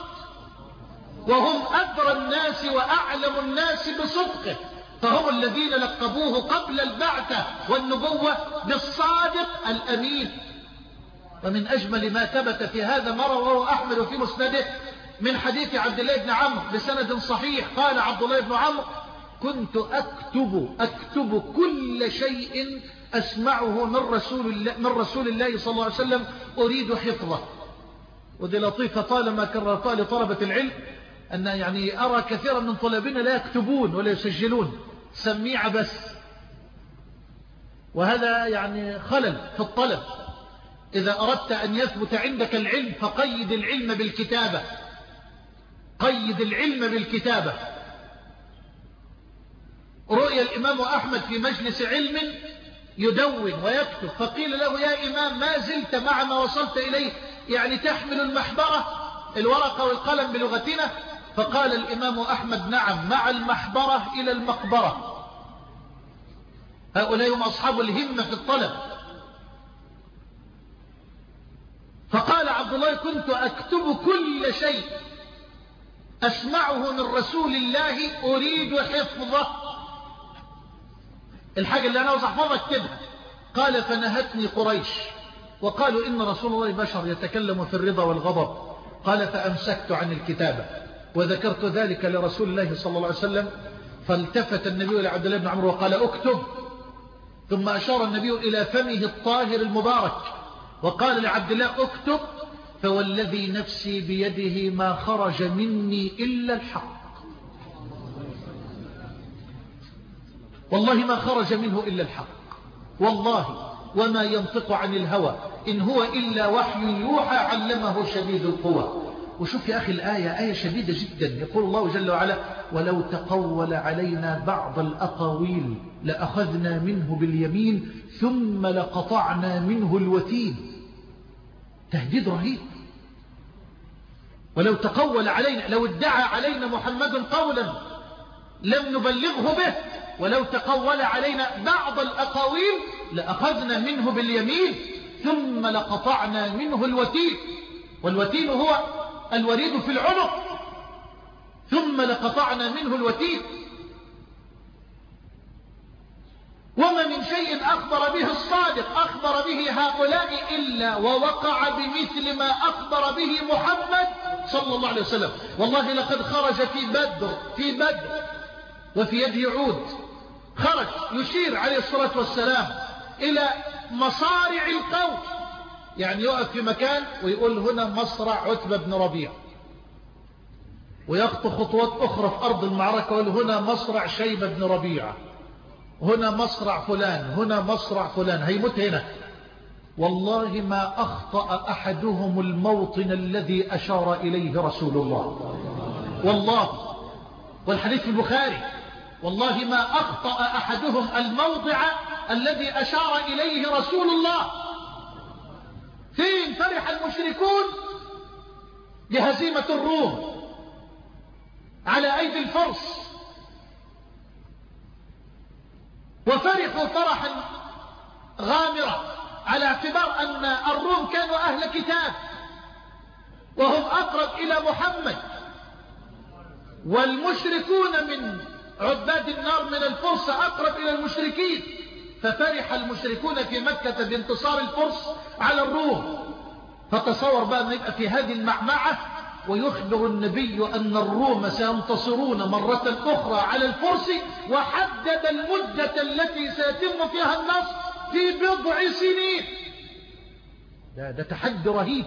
وهم أدرى الناس وأعلم الناس بصدقه، فهم الذين لقبوه قبل البعثة والنبوة بالصادق الأمين. ومن أجمل ما ثبت في هذا مرة وهو أحمد في مسنده من حديث عبد الله بن عمرو بسند صحيح، قال عبد الله بن عمرو كنت أكتب أكتب كل شيء أسمعه من رسول الله, من رسول الله صلى الله عليه وسلم أريد حفظه. ودي لطيفة طالما كررتها لطلبة العلم أن يعني أرى كثيرا من طلابنا لا يكتبون ولا يسجلون، سميع بس، وهذا يعني خلل في الطلب. إذا أردت أن يثبت عندك العلم فقيد العلم بالكتابة، قيد العلم بالكتابة. رؤيا الإمام أحمد في مجلس علم يدون ويكتب، فقيل له يا إمام ما زلت مع ما وصلت إليه، يعني تحمل المحبرة الورقة والقلم بلغتنا؟ فقال الإمام أحمد نعم، مع المحبرة إلى المقبرة. هؤلاء هم أصحاب الهمة في الطلب. فقال عبد الله كنت أكتب كل شيء أسمعه من رسول الله أريد حفظه، الحاجة اللي أنا عاوز أحفظها اكتبها. قال فنهتني قريش وقالوا إن رسول الله بشر يتكلم في الرضا والغضب. قال فأمسكت عن الكتابة وذكرت ذلك لرسول الله صلى الله عليه وسلم، فالتفت النبي لعبد الله بن عمرو وقال اكتب، ثم أشار النبي إلى فمه الطاهر المبارك وقال لعبد الله اكتب، فوالذي نفسي بيده ما خرج مني إلا الحق، والله ما خرج منه إلا الحق، والله وما ينطق عن الهوى إن هو إلا وحي يوحى علمه شديد القوى. وشوف يا أخي الآية آية شديدة جدا. يقول الله جل وعلا ولو تقول علينا بعض الأقاويل لأخذنا منه باليمين ثم لقطعنا منه الوتين. تهديد رهيب. ولو تقول علينا، لو ادعى علينا محمد قولا لم نبلغه به، ولو تقول علينا بعض الأقاويل لأخذنا منه باليمين ثم لقطعنا منه الوتين. والوتين هو الوريد في العنق. ثم لقطعنا منه الوتين. وما من شيء أخبر به الصادق أخبر به هؤلاء إلا ووقع بمثل ما أخبر به محمد صلى الله عليه وسلم. والله لقد خرج في بدر في بدر وفي يده عود، خرج يشير عليه الصلاة والسلام إلى مصارع القوم، يعني يقف في مكان ويقول هنا مصرع عتبة بن ربيعة، ويخطو خطوات أخرى في أرض المعركة ويقول هنا مصرع شيبة بن ربيعة، هنا مصرع فلان، هنا مصرع فلان، هيموت هنا. والله ما أخطأ أحدهم الموطن الذي أشار إليه رسول الله، والله، والحديث في البخاري، والله ما أخطأ أحدهم الموضع الذي أشار إليه رسول الله. فين فرح المشركون بهزيمة الروم على أيدي الفرس، وفرحوا فرحا غامرا على اعتبار أن الروم كانوا أهل كتاب وهم أقرب إلى محمد، والمشركون من عباد النار من الفرس أقرب إلى المشركين. ففرح المشركون في مكة بانتصار الفرس على الروم. فتصور بقى أن يبقى في هذه المعمعة ويخبر النبي أن الروم سينتصرون مرة أخرى على الفرس، وحدد المدة التي سيتم فيها النصر في بضع سنين. ده, ده تحدي رهيب.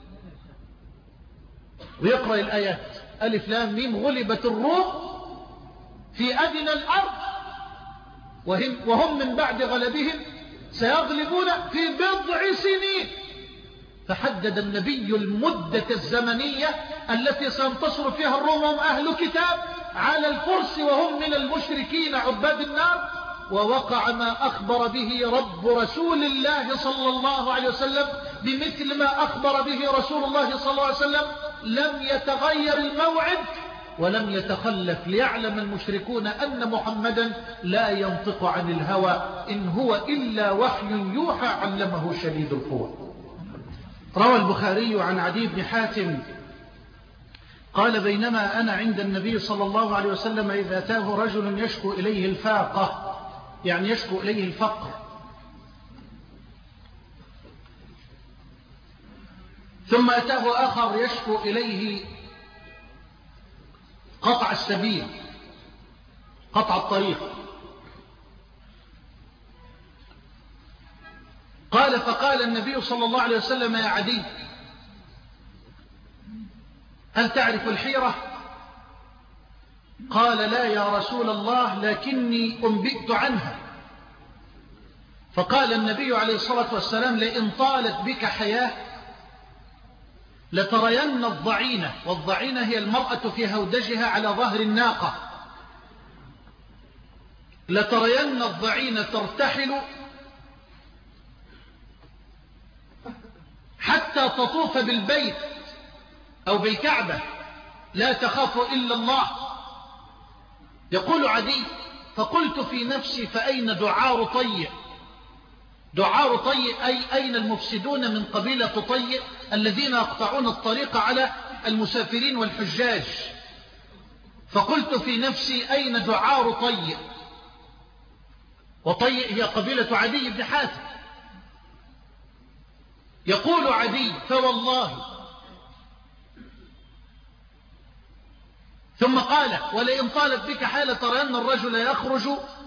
ويقرأ الآيات ألف لام ميم غلبت الروم في أدنى الأرض وهم, وهم من بعد غلبهم سيغلبون في بضع سنين. فحدد النبي المدة الزمنية التي سينتصر فيها الروم وهم أهل كتاب على الفرس وهم من المشركين عباد النار. ووقع ما أخبر به رب رسول الله صلى الله عليه وسلم بمثل ما أخبر به رسول الله صلى الله عليه وسلم. لم يتغير الموعد ولم يتخلف، ليعلم المشركون أن محمدا لا ينطق عن الهوى إن هو إلا وحي يوحى علمه شديد القوى. روى البخاري عن عدي بن حاتم قال بينما أنا عند النبي صلى الله عليه وسلم إذا أتاه رجل يشكو إليه الفاقة، يعني يشكو إليه الفقر، ثم أتاه آخر يشكو إليه قطع السبيل، قطع الطريق. قال فقال النبي صلى الله عليه وسلم يا عدي هل تعرف الحيرة؟ قال لا يا رسول الله لكني أنبئت عنها. فقال النبي عليه الصلاة والسلام لئن طالت بك حياة لترين الضعينة، والضعينة هي المرأة في هودجها على ظهر الناقة، لترين الضعينة ترتحل حتى تطوف بالبيت أو بالكعبة لا تخاف إلا الله. يقول عدي فقلت في نفسي فأين دعار طيء؟ دعار طيء أي أين المفسدون من قبيلة طيء الذين يقطعون الطريق على المسافرين والحجاج. فقلت في نفسي أين دعار طيء؟ وطيء هي قبيلة عدي بن حاتم. يقول عدي فوالله، ثم قال ولئن طالت بك حالة ترى أن الرجل يخرج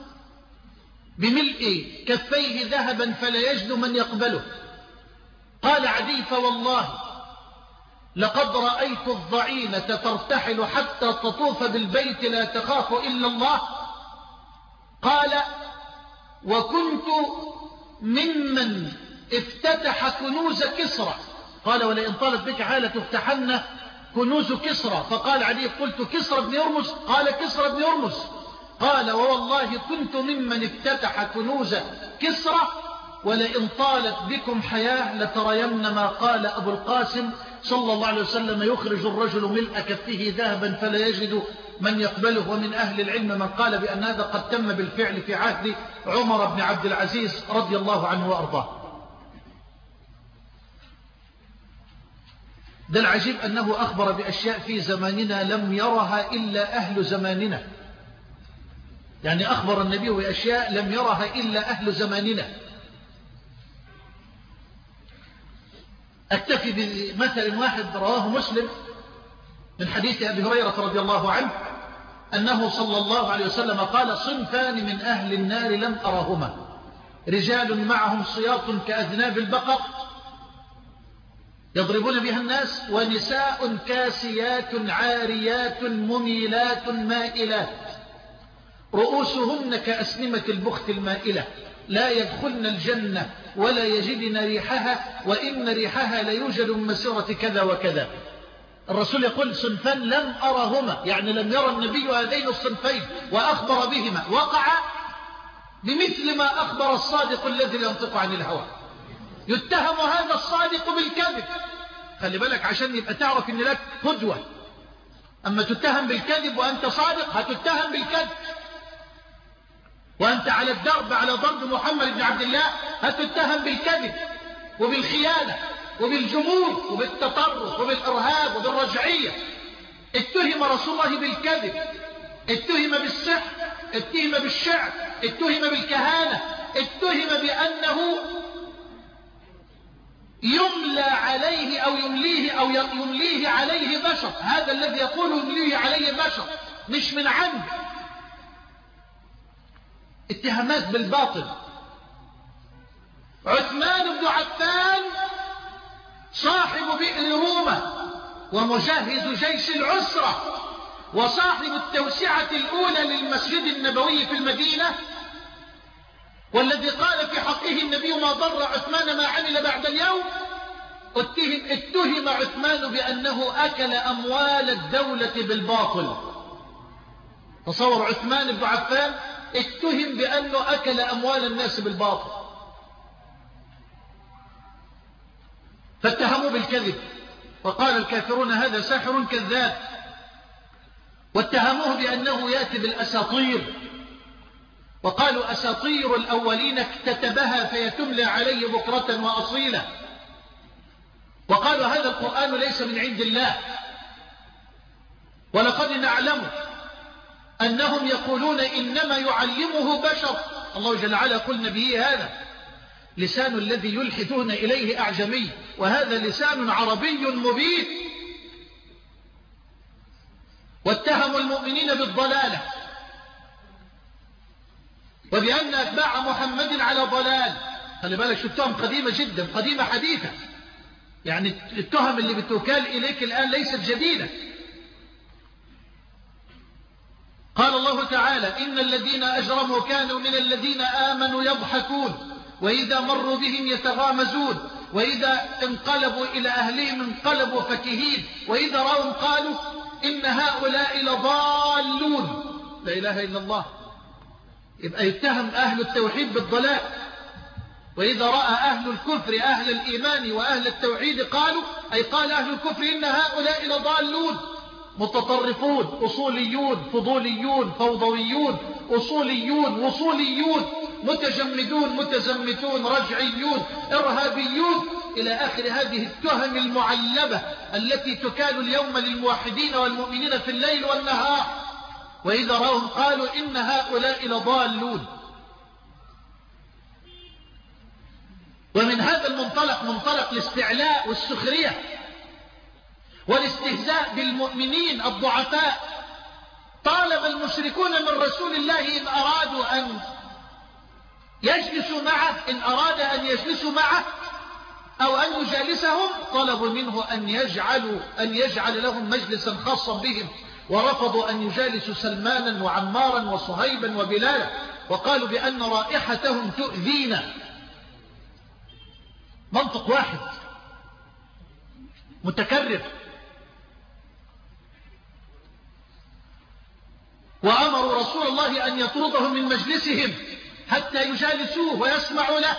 بملء كفيه ذهبا فلا يجد من يقبله. قال عدي فوالله لقد رأيت الضعينة ترتحل حتى تطوف بالبيت لا تخاف إلا الله. قال وكنت ممن افتتح كنوز كسرى. قال ولئن طالت بك حالة تفتحن كنوز كسرى. فقال عدي قلت كسرى بن يرمز؟ قال كسرى بن يرمز. قال ووالله كنت ممن افتتح كنوز كسرى ولئن طالت بكم حياة لترين ما قال أبو القاسم صلى الله عليه وسلم يخرج الرجل ملء كفه ذهبا فلا يجد من يقبله. ومن أهل العلم من قال بأن هذا قد تم بالفعل في عهد عمر بن عبد العزيز رضي الله عنه وأرضاه. ده العجيب أنه أخبر بأشياء في زماننا لم يرها إلا أهل زماننا. يعني أخبر النبي بأشياء لم يرها إلا أهل زماننا. أكتفي بمثل واحد رواه مسلم من حديث أبي هريرة رضي الله عنه أنه صلى الله عليه وسلم قال صنفان من أهل النار لم أرهما رجال معهم صياط كأذناب البقر يضربون بها الناس ونساء كاسيات عاريات مميلات مائلات رؤوسهن كأسنمة البخت المائلة لا يدخلن الجنة ولا يجدن ريحها وإن ريحها ليوجد من مسيرة كذا وكذا. الرسول يقول صنفان لم أرهما، يعني لم يرى النبي هذين الصنفين وأخبر بهما، وقع بمثل ما أخبر الصادق الذي ينطق عن الهوى. يتهم هذا الصادق بالكذب. خلي بالك عشان يبقى تعرف ان لك قدوة. أما تتهم بالكذب وأنت صادق هتتهم بالكذب، وأنت على الدرب على ضرب محمد بن عبد الله هتتهم بالكذب وبالخيانة وبالجمود وبالتطرف وبالإرهاب وبالرجعية. اتهم رسول الله بالكذب، اتهم بالسحر، اتهم بالشعر، اتهم بالكهانة، اتهم بأنه يملى عليه أو يمليه أو يمليه عليه بشر. هذا الذي يقول يمليه عليه بشر مش من عمد. اتهامات بالباطل. عثمان بن عفان صاحب بئر رومة ومجهز جيش العسرة وصاحب التوسعة الأولى للمسجد النبوي في المدينة، والذي قال في حقه النبي ما ضر عثمان ما عمل بعد اليوم، اتهم, اتهم عثمان بأنه أكل أموال الدولة بالباطل. تصور عثمان بن عفان اتهم بأنه أكل أموال الناس بالباطل، فاتهموا بالكذب وقال الكافرون هذا ساحر كذاب، واتهموه بأنه يأتي بالأساطير وقالوا أساطير الأولين اكتتبها فيتملى عليه بكرة وأصيلا، وقالوا هذا القرآن ليس من عند الله. ولقد نعلم أنهم يقولون إنما يعلمه بشر. الله جل وعلا قل نبيه هذا لسان الذي يلحدون إليه أعجمي وهذا لسان عربي مبين. واتهموا المؤمنين بالضلالة وبأن أتباع محمد على ضلال. خلي بالك شو التهم قديمة جدا، قديمة حديثة، يعني التهم اللي بتوكال إليك الآن ليست جديدة. قال الله تعالى إن الذين أجرموا كانوا من الذين آمنوا يضحكون وإذا مروا بهم يتغامزون وإذا انقلبوا إلى أهلهم انقلبوا فكهين وإذا رأوا قالوا إن هؤلاء لضالون. لا إله إلا الله. يبقى يتهم أهل التوحيد بالضلال. وإذا رأى أهل الكفر أهل الإيمان وأهل التوحيد قالوا، أي قال أهل الكفر إن هؤلاء لضالون متطرفون أصوليون فضوليون فوضويون أصوليون وصوليون متجمدون متزمتون رجعيون إرهابيون إلى آخر هذه التهم المعلبة التي تكال اليوم للموحدين والمؤمنين في الليل والنهار. وإذا رأوهم قالوا إن هؤلاء لضالون. ومن هذا المنطلق، منطلق الاستعلاء والسخرية والاستهزاء بالمؤمنين الضعفاء، طالب المشركون من رسول الله إن أرادوا أن يجلسوا معه، إن أراد أن يجلسوا معه أو أن يجالسهم، طلبوا منه أن يجعلوا أن يجعل لهم مجلسا خاصا بهم، ورفضوا أن يجالسوا سلمانا وعمارا وصهيبا وبلالا، وقالوا بأن رائحتهم تؤذينا. منطق واحد متكرر. وأمروا رسول الله أن يطردهم من مجلسهم حتى يجالسوه ويسمعوا له،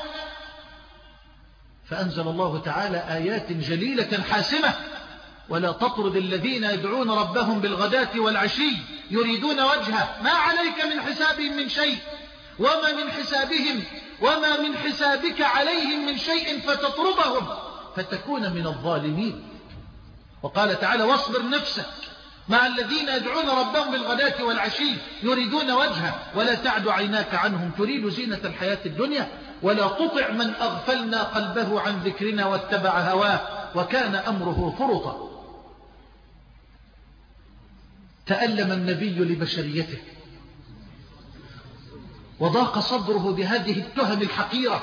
فأنزل الله تعالى آيات جليلة حاسمة: ولا تطرد الذين يدعون ربهم بالغداة والعشي يريدون وجهه ما عليك من حسابهم من شيء وما من حسابهم وما من حسابك عليهم من شيء فتطردهم فتكون من الظالمين. وقال تعالى: واصبر نفسك مع الذين يدعون ربهم بالغداة والعشي يريدون وجهه ولا تعد عيناك عنهم تريد زينة الحياة الدنيا ولا تطع من أغفلنا قلبه عن ذكرنا واتبع هواه وكان أمره فرطا. تألم النبي لبشريته وضاق صدره بهذه التهم الحقيرة،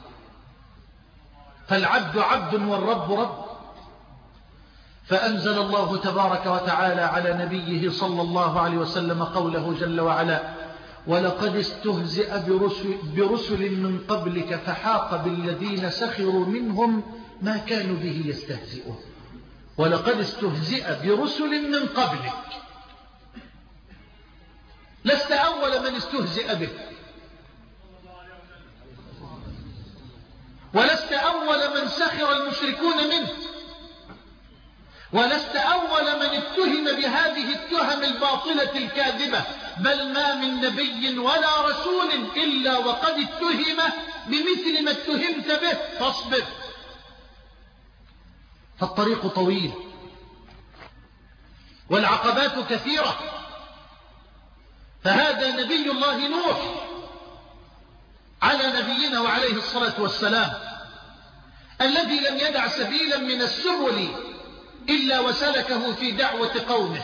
فالعبد عبد والرب رب. فأنزل الله تبارك وتعالى على نبيه صلى الله عليه وسلم قوله جل وعلا: ولقد استهزئ برسل, برسل من قبلك فحاق بالذين سخروا منهم ما كانوا به يستهزئون. ولقد استهزئ برسل من قبلك، لست أول من استهزئ به، ولست أول من سخر المشركون منه، ولست أول من اتهم بهذه التهم الباطلة الكاذبة، بل ما من نبي ولا رسول إلا وقد اتهم بمثل ما اتهمت به، فاصبر. فالطريق طويل والعقبات كثيرة. فهذا نبي الله نوح على نبينا وعليه الصلاة والسلام، الذي لم يدع سبيلا من السبل إلا وسلكه في دعوة قومه.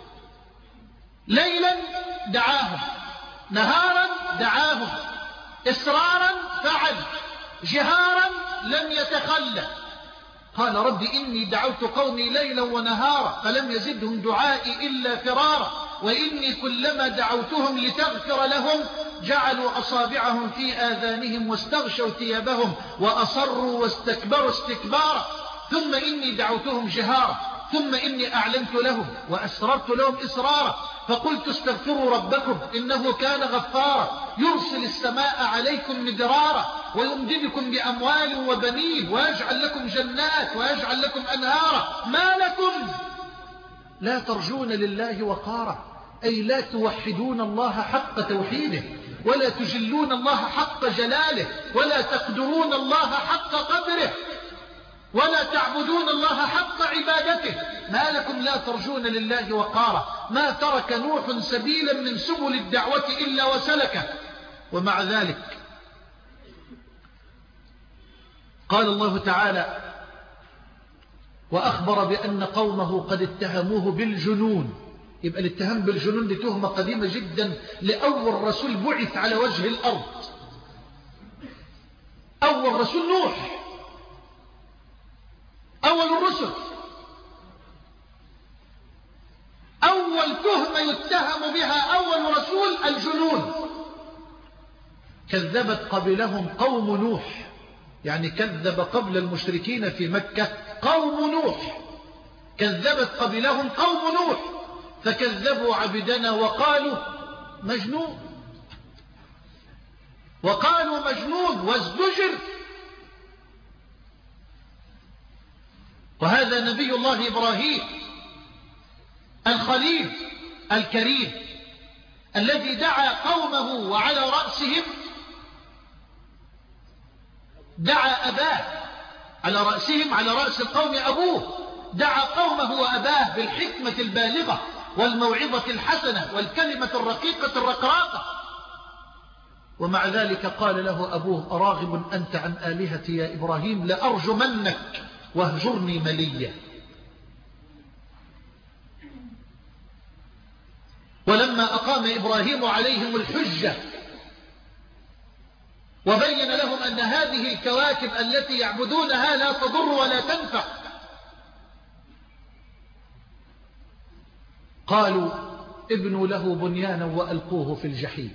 ليلا دعاهم، نهارا دعاهم، إسرارا فعل، جهارا لم يتخلى. قال: رب إني دعوت قومي ليلا ونهارا فلم يزدهم دعائي إلا فرارا وإني كلما دعوتهم لتغفر لهم جعلوا أصابعهم في آذانهم واستغشوا ثيابهم وأصروا واستكبروا استكبارا ثم إني دعوتهم جهارا ثم إني أعلنت لهم وأسررت لهم إسرارا فقلت استغفروا ربكم إنه كان غفارا يرسل السماء عليكم مدرارا ويمددكم بأموال وبنين ويجعل لكم جنات ويجعل لكم أنهارا ما لكم لا ترجون لله وقارا، أي لا توحدون الله حق توحيده ولا تجلون الله حق جلاله ولا تقدرون الله حق قدره ولا تعبدون الله حق عبادته. ما لكم لا ترجون لله وقارا. ما ترك نوح سبيلا من سبل الدعوة إلا وسلكه. ومع ذلك قال الله تعالى: وأخبر بأن قومه قد اتهموه بالجنون. يبقى الاتهام بالجنون دي تهمة قديمة جدا لأول رسول بعث على وجه الأرض. أول رسول نوح، أول الرسل، أول تهمة يتهم بها أول رسول الجنون. كذبت قبلهم قوم نوح، يعني كذب قبل المشركين في مكة قوم نوح، كذبت قبلهم قوم نوح فكذبوا عبدنا وقالوا مجنون، وقالوا مجنون وازدجر وهذا نبي الله إبراهيم الخليل الكريم الذي دعا قومه وعلى رأسهم دعا أباه، على رأسهم على رأس القوم أبوه، دعا قومه وأباه بالحكمة البالغة والموعظة الحسنة والكلمة الرقيقة الرقراقة. ومع ذلك قال له أبوه: أراغب أنت عن آلهتي يا إبراهيم؟ لأرجمنك واهجرني مليا. ولما أقام إبراهيم عليهم الحجة وبين لهم أن هذه الكواكب التي يعبدونها لا تضر ولا تنفع، قالوا: ابنوا له بنيانا وألقوه في الجحيم.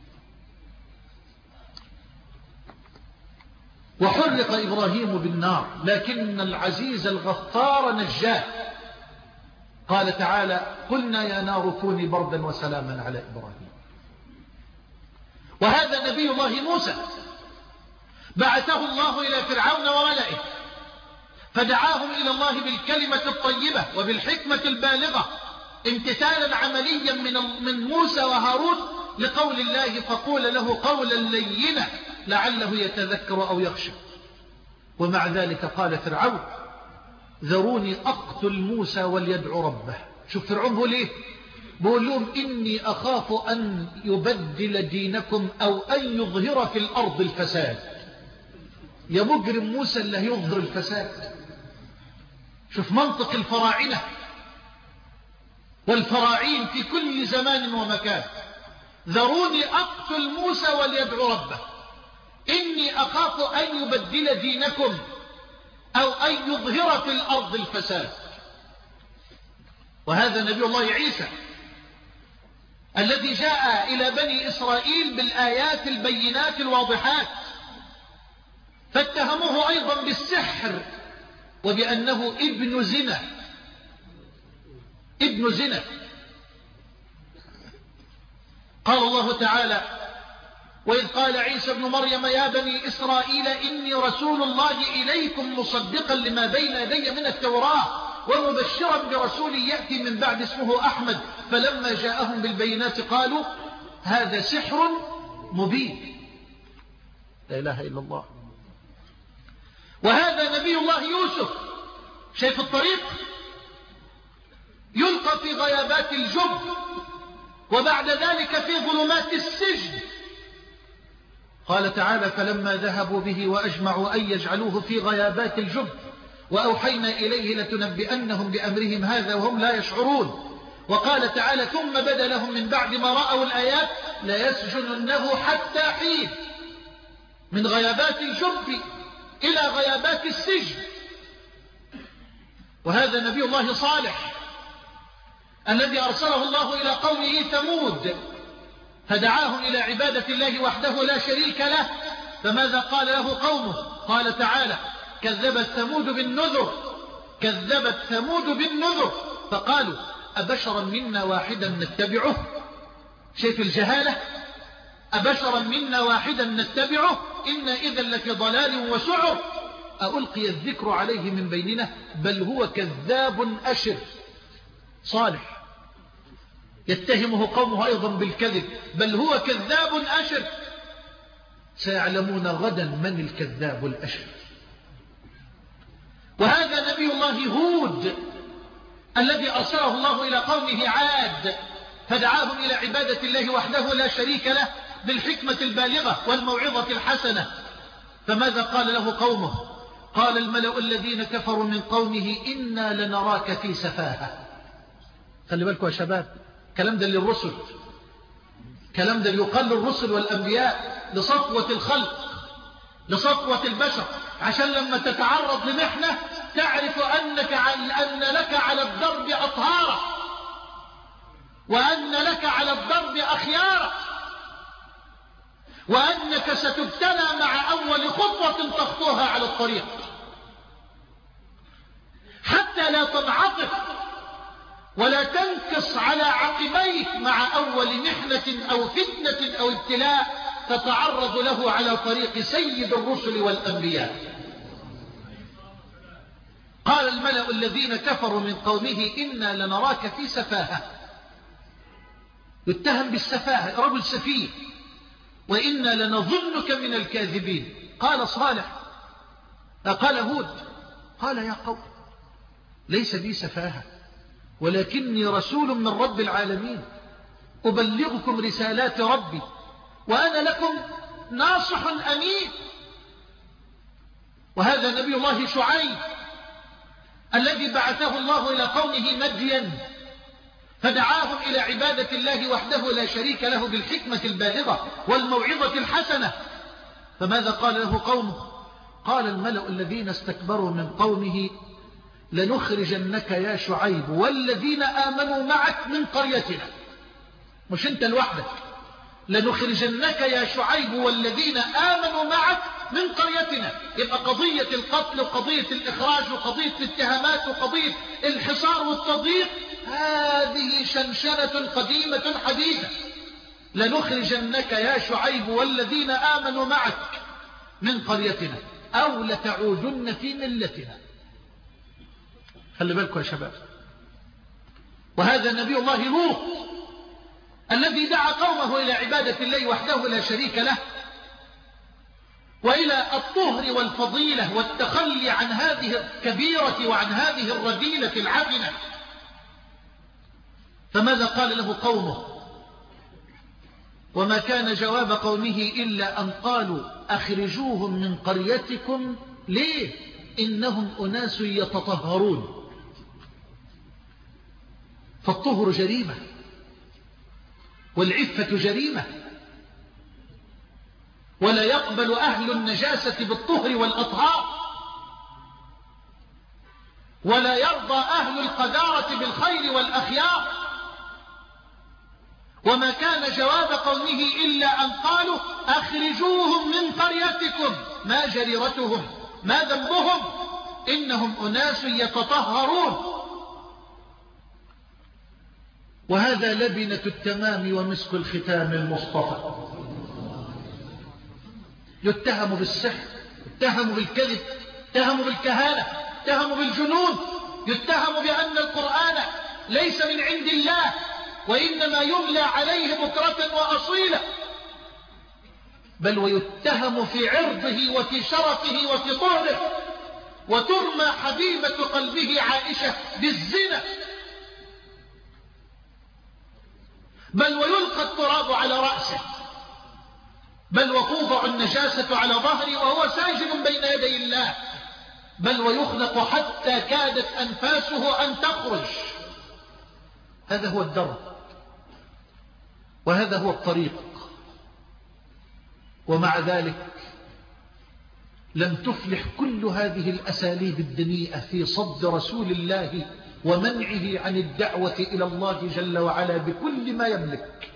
وحرق إبراهيم بالنار، لكن العزيز الغفار نجاه. قال تعالى: قلنا يا نار كوني بردا وسلاما على إبراهيم. وهذا نبي الله موسى بعثه الله إلى فرعون وملئه فدعاهم إلى الله بالكلمة الطيبة وبالحكمة البالغة امتثالا عمليا من من موسى وهارون لقول الله: فقول له قولا لينا لعله يتذكر أو يخشى. ومع ذلك قال فرعون: ذروني أقتل موسى وليدعو ربه. شوف فرعون بيقول إيه؟ بيقول لهم: إني أخاف أن يبدل دينكم أو أن يظهر في الأرض الفساد. يا مجرم موسى اللي هيظهر الفساد. شوف منطق الفراعنة والفراعين في كل زمان ومكان: ذروني أقتل موسى وليدعو ربه، إني أخاف أن يبدل دينكم أو أن يظهر في الأرض الفساد. وهذا نبي الله عيسى الذي جاء إلى بني إسرائيل بالآيات البينات الواضحات، فاتهموه أيضا بالسحر وبأنه ابن زنا ابن زنا قال الله تعالى: وإذ قال عيسى ابن مريم يا بني إسرائيل إني رسول الله إليكم مصدقا لما بين يدي من التوراة ومبشرا برسول يأتي من بعد اسمه أحمد. فلما جاءهم بالبينات قالوا هذا سحر مبين. لا إله إلا الله. وهذا نبي الله يوسف، شايف الطريق؟ يلقى في غيابات الجب وبعد ذلك في ظلمات السجن. قال تعالى: فلما ذهبوا به وأجمعوا أن يجعلوه في غيابات الجب وأوحينا إليه لتنبئنهم بأمرهم هذا وهم لا يشعرون. وقال تعالى: ثم بدا لهم من بعد ما رأوا الآيات ليسجننه حتى حين. من غيابات الجب إلى غيابات السجن. وهذا نبي الله صالح الذي أرسله الله إلى قومه ثمود فدعاهم إلى عبادة الله وحده لا شريك له. فماذا قال له قومه؟ قال تعالى: كذبت ثمود بالنذر كذبت ثمود بالنذر فقالوا أبشرا منا واحدا نتبعه. شايف الجهالة؟ أبشرا منا واحدا نتبعه إنا إذا لفي ضلال وسعر ألقي الذكر عليه من بيننا بل هو كذاب أشر. صالح يتهمه قومه أيضا بالكذب بل هو كذاب أشر. سيعلمون غدا من الكذاب الأشر. وهذا نبي الله هود الذي أرسله الله إلى قومه عاد فدعاهم إلى عبادة الله وحده لا شريك له بالحكمة البالغة والموعظة الحسنة. فماذا قال له قومه؟ قال الملأ الذين كفروا من قومه إنا لنراك في سفاهة. خلي بالكم يا شباب، كلام ده للرسل، كلام ده يقال للرسل والأنبياء لصفوة الخلق لصفوة البشر، عشان لما تتعرض لمحنة تعرف أنك أن لك على الضرب أطهارا وأن لك على الضرب أخيارا وأنك ستبتلى مع أول خطوة تخطوها على الطريق حتى لا تنعطف ولا تنكص على عقبيك مع أول محنة أو فتنة أو ابتلاء تتعرض له على طريق سيد الرسل والأنبياء. قال الملأ الذين كفروا من قومه إنا لنراك في سفاهة، يتهم بالسفاهة، رجل سفيه، وإنا لنظنك من الكاذبين. قال صالح قال هود قال يا قوم ليس بي سفاهة ولكني رسول من رب العالمين أبلغكم رسالات ربي وأنا لكم ناصح أمين. وهذا نبي الله شعيب الذي بعثه الله إلى قومه مدين فدعاهم إلى عبادة الله وحده لا شريك له بالحكمة البالغة والموعظة الحسنة. فماذا قال له قومه؟ قال الملأ الذين استكبروا من قومه لنخرجنك يا شعيب والذين آمنوا معك من قريتنا. مش انت لوحدك، لنخرجنك يا شعيب والذين آمنوا معك من قريتنا. يبقى قضية القتل وقضية الإخراج وقضية الاتهامات وقضية الحصار والتضييق هذه شنشنة قديمة حديثة. لنخرجنك يا شعيب والذين آمنوا معك من قريتنا أو لتعودن في ملتنا. خلي بالكم يا شباب. وهذا نبي الله لوط الذي دعا قومه إلى عبادة الله وحده لا شريك له وإلى الطهر والفضيلة والتخلي عن هذه الكبيرة وعن هذه الرذيلة العفنة. فماذا قال له قومه؟ وما كان جواب قومه إلا أن قالوا أخرجوهم من قريتكم. ليه؟ إنهم أناس يتطهرون. فالطهر جريمة والعفة جريمة، ولا يقبل أهل النجاسة بالطهر والأطهار، ولا يرضى أهل القذارة بالخير والأخيار. وما كان جواب قومه إلا أن قالوا أخرجوهم من قريتكم. ما جريرتهم؟ ما ذنبهم؟ إنهم أناس يتطهرون. وهذا لبنة التمام ومسك الختام المصطفى. يتهم بالسحر، يتهم بالكذب، يتهم بالكهانة، يتهم بالجنون، يتهم بأن القرآن ليس من عند الله وإنما يملى عليه بكرة وأصيلة، بل ويتهم في عرضه وفي شرفه وفي طهره، وترمى حبيبة قلبه عائشة بالزنا، بل ويلقى التراب على رأسه، بل وتوضع النجاسة على ظهره وهو ساجد بين يدي الله، بل ويخنق حتى كادت أنفاسه أن تخرج. هذا هو الدرب وهذا هو الطريق. ومع ذلك لم تفلح كل هذه الأساليب الدنيئة في صد رسول الله ومنعه عن الدعوة إلى الله جل وعلا بكل ما يملك.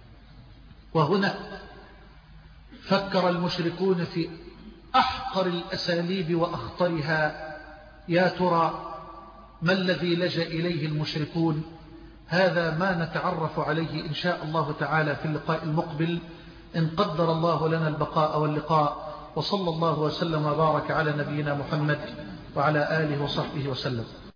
وهنا فكر المشركون في أحقر الأساليب وأخطرها. يا ترى ما الذي لجأ إليه المشركون؟ هذا ما نتعرف عليه إن شاء الله تعالى في اللقاء المقبل إن قدر الله لنا البقاء واللقاء. وصلى الله وسلم وبارك على نبينا محمد وعلى آله وصحبه وسلم.